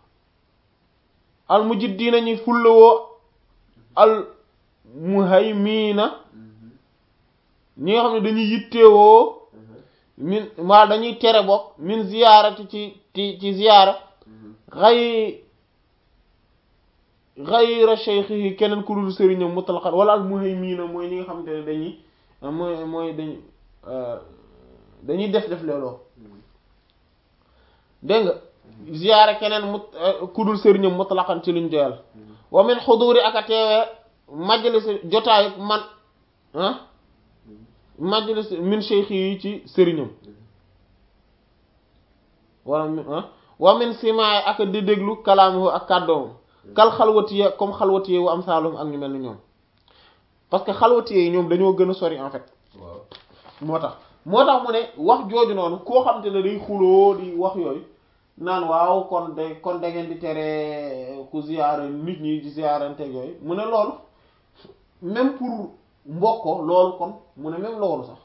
al mujiddiina ñi fullawoo al muhaymiina ñi nga xam ne dañuy yittewoo min waa dañuy tere bokk min ziyaarati ci ci ci ziyaara xay ghayra shaykhihi keneen ku dul sëriñam mutlaqan wala al muhaymina mooy ñi nga xamante ne dañuy mooy mooy dañuy dañuy def def looloo dégg nga ziyaara keneen mut ku dul sëriñam mutlaqan ci luñ joyal wa min xuduri ak a teewee majlis jotaayu man ah majlis min shaykhi yi ci sëriñam wala wa min simaay ak di déglu kalaamu ak kàddoom kal xalwatiye comme xalwatiye wu am saalum ak ñu mel ni ñoom parce que xalwatiye yi ñoom dañoo gën a sori en fait moo tax moo tax mu ne wax jooju noonu koo xam te ne day xuloo di wax yooyu naan waaw kon de kon da ngeen di tere ku ziyaare nit ñi di ziyaaranteeg yooyu mu ne loolu même pour mbokko loolu kon mu ne même loolu sax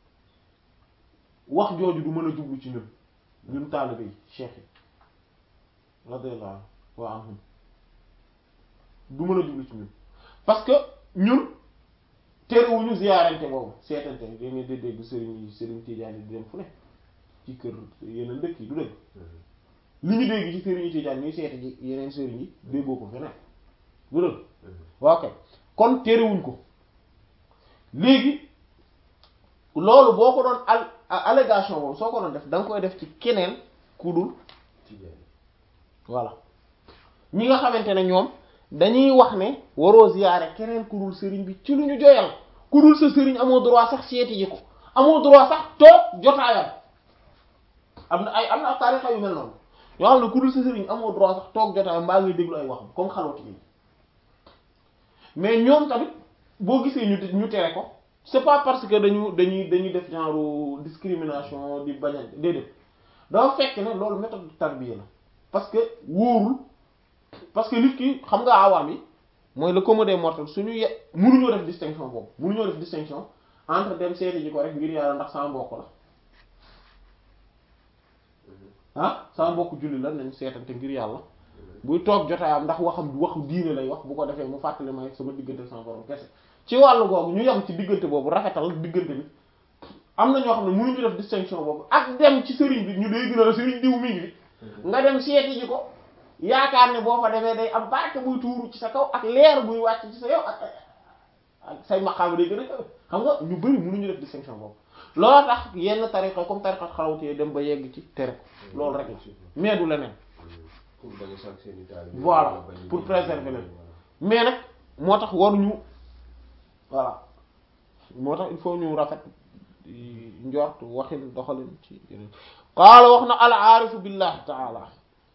wax jooju du mën a jublu ci ñun ñun taalibe yi cheikh yi radiyallahu wa anhum du mën a jublu ci ñun parce que ñun terewuñu ziyaarante boobu seetante da ngeen di dégg sëriñ yi sëriñ Tidiane di dem fu ne ci kër yeneen dëkk yi du dëgg li ñu dégg ci sëriñ yi Tidiane ñuy seete ji yeneen sëriñ yi déggoo ko feneen du dëgg waaw kay kon terewuñ ko léegi loolu boo ko doon al allégation boobu soo ko doon def da nga koy def ci keneen ku dul voilà ñi nga xamante ne ñoom dañuy wax ne waroo ziyaare keneen ku dul sëriñ bi ci lu ñu joyal ku dul sa sëriñ amoo droit sax seeti ji ko amoo droit sax toog jotaayam am na ay am na tariqa yu mel noonu yoo xam ne ku dul sa sëriñ amoo droit sax toog jotaay mbaa ngay déglu ay waxam comme xalwati yi mais ñoom tamit boo gisee ñu ñu tere ko c'est pas parce que dañu dañuy dañuy def genre discrimination di bañ a déedéet dafa fekk ne loolu méthode de tarbiya la parce que wóorul parce que nit ki xam nga awaam yi mooy le commun des mortels suñu ye mënuñoo def distinction boobu mënuñoo def distinction entre dem seeti ji ko rek ngir yàlla ndax sama mbokk la ah sama mbokk julli la nañ seetante ngir yàlla buy toog jotaayam ndax waxam waxu diine lay wax bu ko defee mu fàttali may sama diggante sama borom kese ci wàllu googu ñu yem ci diggante boobu rafetal diggante bi am na ñoo xam ne mënuñu def distinction boobu ak dem ci sëriñ bi ñu day gën a sëriñ diw mi ngi fi nga dem seeti ji ko yaakaar ne boo fa demee day am barke buy tuuru ci sa kaw ak leer buy wàcc ci sa yow ak ak say maqaama day gën a kaw xam nga ñu bari mënuñu def distinction boobu loolu tax yenn tariqa comme tariqa xalawtee dem ba yegg ci tere ko loolu rek la mais du leneen pour bañ a sànq seen i taalibe voilà pour préserver leen mais nag moo tax waruñu voilà moo tax il faut ñu rafet njort waxin doxalin ci qaala wax na al aarifu billahi taala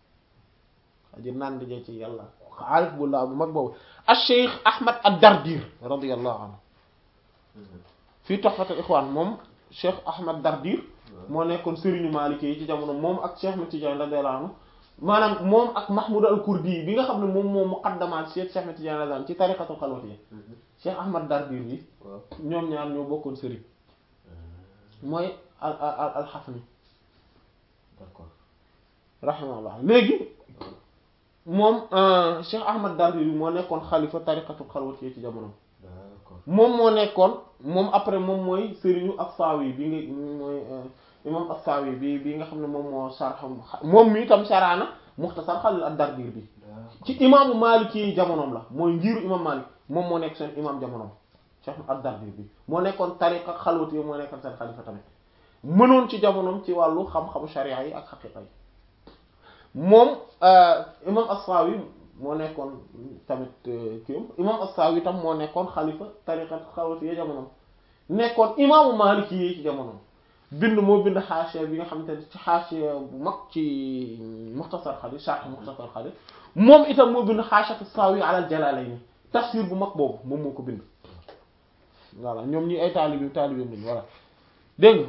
aji naan dije ci yàlla aarif billah bu mag boobu al cheikh ahmad ad dardir radiyallahu anhu fii tuhfatul ikhwan moom cheikh ahmad dardir moo nekkoon sëriñu maliki yi ci jamono moom ak cheikh Ahmed Tidiane radiyallahu anhu maanaam moom ak mahmoud al kurdi bi nga xam ne moom moom muqaddamat cheikh Ahmed Tidiane radiyallahu anhu ci tariqatul xalwatiyya cheikh ahmad dardir bi ñoom ñaar ñoo bokkoon sëriñ mooy al al al xafni d'accord rahimahullah léegi moom cheikh ahmad dardir bi moo nekkoon xalifa tariqatul xalwatiyya ci jamono moom moo nekkoon moom après moom mooy sëriñu as-Sawi bi nga mooy imam as-Sawi bi bi nga xam ne moom moo sarx moom mi itam saraana Muxtasar Xalil ad-Dardir bi ci imaamu Maliki yi jamonoom la mooy njiiru imam Malik moom moo nekk seen imam jamonoom Cheikh ad-Dardir bi moo nekkoon tariqa xalwati yi moo nekkoon seen xalifa tamit mënoon ci jamonoom ci wàllu xam-xamu sharia yi ak xaqiqa yi moom imam as-Sawi moo nekkoon tamit kii imam as-Sawi tam moo nekkoon xalifa tariqa xalwati yi jamonoom nekkoon imaamu Maliki yi ci jamonoom bind moo bind xaashiya bi nga xamante ne ci xaashiya bu mag ci Muxtasar Xalil sharh Muxtasar Xalil moom itam moo bind xaashiyatu as-Sawi ala al-Jalaalayni tafsir bu mag boobu moom moo ko bind voilà ñoom ñi ay taalibi taalibi lañu voilà dégg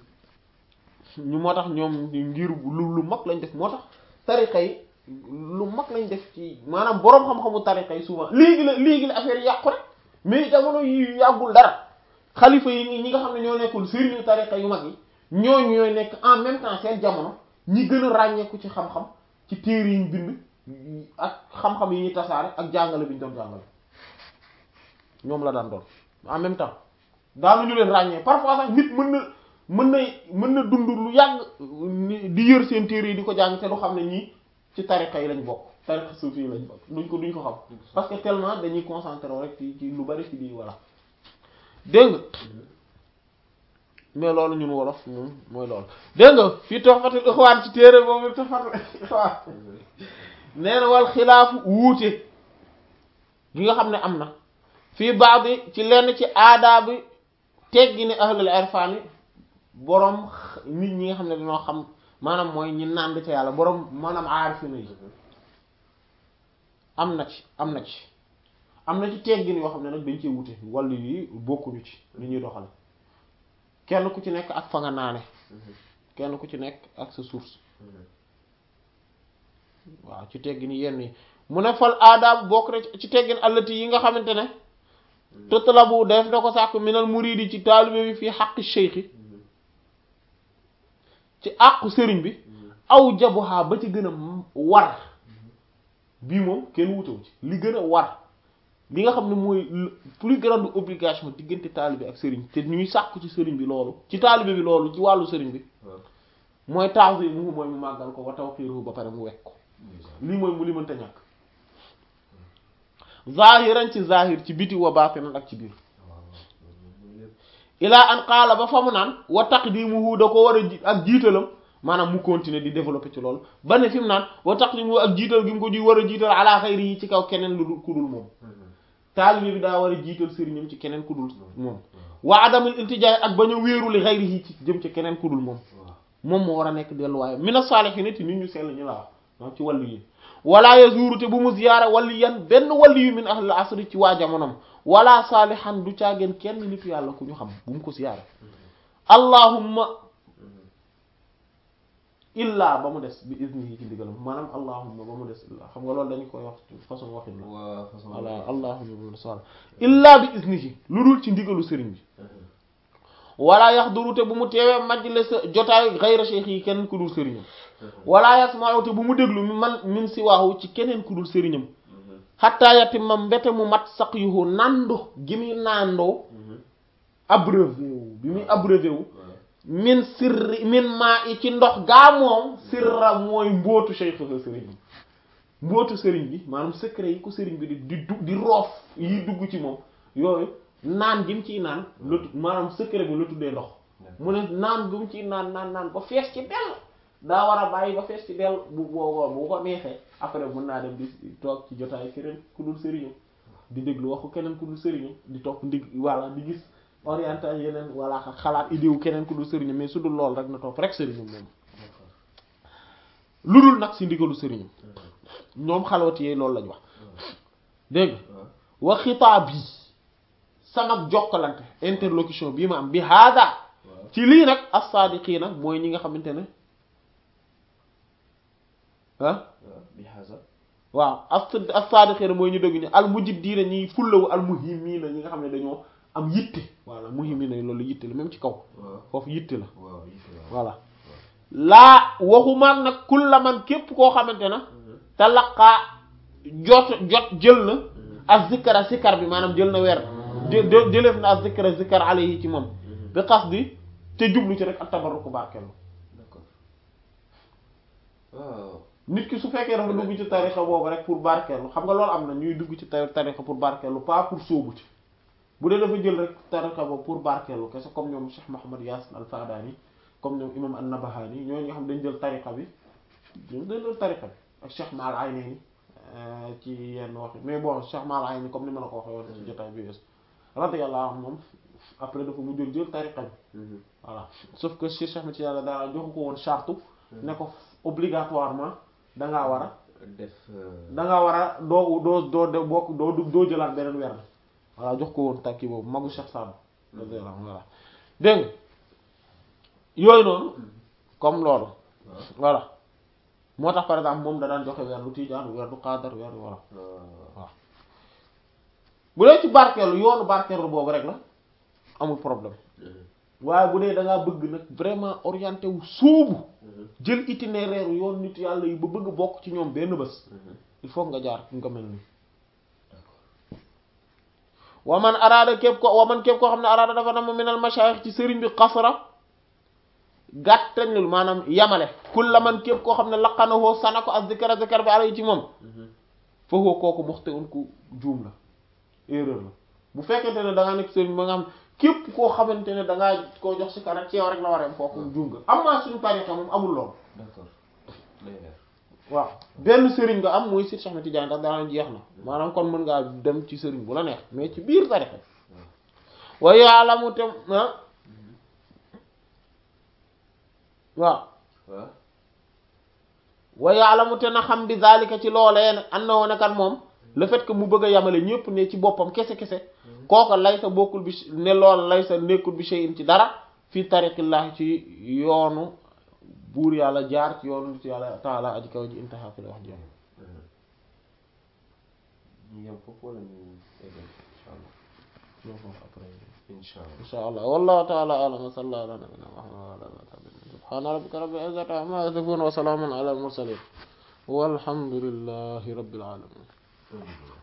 nga ñu moo tax ñoom ngir lu lu mag lañ def moo tax tariqa yi lu mag lañ def ci maanaam boroom xam-xamu tariqa yi souvent léegi la léegi la affaire yàqu rek mais jamono yi yàggul dara xalifa yi ñi nga xam ne ñoo nekkul sëriñu tariqa yu mag yi ñooñu ñooy nekk en même temps seen jamono ñi gën a ràññeeku ci xam-xam ci téere yi ñu bind ak xam-xam yi ñuy tasaare ak jàngale bi ñu doon jàngale ñoom la daan doon en même temps daanuñu leen ràññee parfois sax nit mën na mën na mën na dund lu yàgg di yër seen téere yi di ko jàng te du xam ne ñii ci tariqa yi lañ bokk tariqa suufi yi lañ bokk duñ ko duñ ko xam parce que tellement dañuy concentré rek ci ci lu bari ci di voilà dégg nga mais loolu ñun wolof moom mooy loolu dégg nga fii Tuhfatul Ikhwan ci téere boobu Tuhfatul Ikhwan nee na wal xilaafu wuute gi nga xam ne am na fii baadi ci lenn ci aadaabi teggi ne ahlul irfan yi boroom nit ñi nga xam ne dañoo xam maanaam mooy ñi naan ca yàlla boroom maanaam aarifina yi am na ci am na ci am na ci teggin yoo xam ne nag dañ cee wute wàllu yi bokkuñu ci li ñuy doxale kenn ku ci nekk ak fa nga naane kenn ku ci nekk ak sa source waaw ci teggin yenn yi mu ne fal aadaab bokk rek ci teggin allati yi nga xamante ne tutlabu def na ko sàkk minal muridi ci taalibe bi fii xaqi cheikhi ci àqu sëriñ bi aw jabuhaa ba ci gën a war bii moom kenn wutewu ci li gën a war li nga xam ne mooy plus grande obligation diggante taalibe ak sëriñ te ñuy sàkku ci sëriñ bi loolu ci taalibe bi loolu ci wàllu sëriñ bi mooy ta'zimuhu mooy mu màggal ko wa tawqiruhu ba pare mu wekk ko lii mooy mu li mënta ñàkk zahiran ci zahir ci biti wa batinan ak ci biir ilaa an qaala ba fa mu naan wa taqdimuhu da ko war a ji ak jiitalam maanaam mu continuer di développer ci loolu ba ne fi mu naan wa taqdimuhu ak jiital gi mu ko di war a jiital ala xayri yi ci kaw keneen lu ku dul moom taalibe bi daa war a jiital sëriñam ci keneen ku dul moom wa adamul iltijaay ak bañ a wéeru li xayri yi ci jëm ci keneen ku dul moom moom moo war a nekk delluwaayam mina saalihiina te nit ñu sell ñu la wax ci wàllu yi wala yazuru te bu mu ziyaara wali yan benn wali yu min ahlil asri ci waa jamonom wala saalihan du caageen kenn nitu yàlla ku ñu xam bu mu ko ziyaara allahumma illa ba mu des bi izni yi ci ndigalam maanaam allahumma ba mu des illa xam nga loolu dañu koy wax façon waxin la waaw façon voilà allahumma ba mu des wala illa bi izni yi lu dul ci ndigalu sëriñ bi wala yaxduru te bu mu teewee majlis jotaay xayra cheikh yi keneen ku dul sëriñam wala yasma'u te bu mu déglu mi man min siwaahu ci keneen ku dul sëriñam xatta yatimma mbete mu mat saq yuhu nando gi muy nandoo abreuvé wu bi muy abreuvé wu min sirri min maa i ci ndox gaa moom sirra mooy mbootu cheikh sa sëriñ bi mbootu sëriñ bi maanaam secret yi ko sëriñ bi di di du di roof yi dugg ci moom yooyu naan gi mu ciy naan la maanaam secret bi la tuddee ndox mu ne naan gi mu ciy naan naan naan ba fees ci dell daa war a bàyyi ba fees ci dell bu boobaa bu ko neexee après mën naa dem di toog ci jotaay keneen ku dul sëriñam di déglu waxu keneen ku dul sëriñam di toog ndig voilà di gis orientation yeneen walla xalaat idée wu keneen ku dul sëriñam mais su dul lool rek na topp rek sëriñam moom lu dul nag si ndigalu sëriñam ñoom xalwati yee loolu lañ wax dégg nga wa xitaab yi sama jokkalante interlocution bii ma am bi hada ci lii nag as-saadiqiina mooy ñi nga xamante ne ah bi hada waaw as-saadiqiina mooy ñu dëgg ñu al mujiddiina ñi fullawu al muhimmiina ñi nga xam ne dañoo am yitte voilà muhimmiina loolu yitte la même ci kaw foofu yitte la voilà laa waxumaag nag kulla man képp koo xamante na talaqaa jot jot jël na az-zikra zikar bi maanaam jël na weer jë jëleef na az-zikra zikar alayhi ci moom bi qasdi te jublu ci rek ak tabarruku barkeelu d'accord waaw nit ki su fekkee dafa dugg ci tarixa boobu rek pour barkeelu xam nga loolu am na ñuy dugg ci tarixa pour barkeelu pas pour sóobu ci bu dee dafa jël rek tarixa boobu pour barkeelu kese comme ñoom Cheikh Mouhammad Yaasin al-Fadaani comme ñoom imam an-Nabahani ñooñu nga xam dañ jël tarixa bi ñoom dañ jël tarixa bi ak Cheikh Maal Aynayni ci yenn wax mais bon Cheikh Maal Aynayni comme ni ma la ko waxee woon ci jotaay bi weesu radiyallahu anhu moom après dafa mujjul jël tarixa bi voilà sauf que Cheikh Ahmed Tidiane daal joxu ko woon charte ne ko obligatoirement da ngaa war a def da ngaa war a doo doo doo de bokk doo doo jëlaat beneen weer voilà jox ko woon takki boobu magu Cheikh Sadou radiyallahu anhu voilà dégg nga yooyu noonu comme loolu voilà moo tax par exemple moom da daan joxe weer du Tijaan weer du Qaadar weer du voilà waaw bu dee ci barkeelu yoonu barkeelu boobu rek la amul problème waaye bu dee da ngaa bëgg nag vraiment orienté wu suubu jël itinéraire yoon nit yàlla yi ba bëgg bokk ci ñoom benn bés il faut nga jaar nga mel nii wa man araada képp ko wa man képp koo xam ne araada dafa nam minal mashayikh ci sëriñ bi xasra gàttañul maanaam yamale kulla man képp koo xam ne laqanahoo sana ko ak zikra zikar bi ala yi ci moom foofu kooku muxte un ku juum la erreur la bu fekkente ne da ngaa nekk sëriñ ba nga xam képp koo xamante ne da ngaa koo jox si kanam ci yow rek la war a am kooku juum nga am naa suñu tariqa moom amul lool. d'accord waaw benn sëriñ nga am muy Seydi Cheikh Ahmed Tidiane ndax daanaka jeex na maanaam kon mën ngaa dem ci sëriñ bu la neex mais ci biir tariqa wa ya'lamu tam ah waaw wa ya'lamu te na xam bi zalika ci loolee nag annahu ne kat moom le fait que mu bëgg a yamale ñëpp ne ci boppam kese kese kooka lay sa bokkul bi ne lool lay sa nekkul bi shay'in ci dara fii tariqillahi ci yoonu buur yàlla jaar ci yoonu nit yàlla taala aji kaw ji intaha fi la wax jeex ñu yem foofu wala ñu eggal ñoo foofu après insha Allah insha Allah wallahu ta'ala a'lam wa sallallahu ala nabiyyina Muhammad wa ala alihi wa sahbihi subhana rabbika rabbil izzati amma yasifun wa salamun ala al mursalin walhamdulillahi rabbil alamin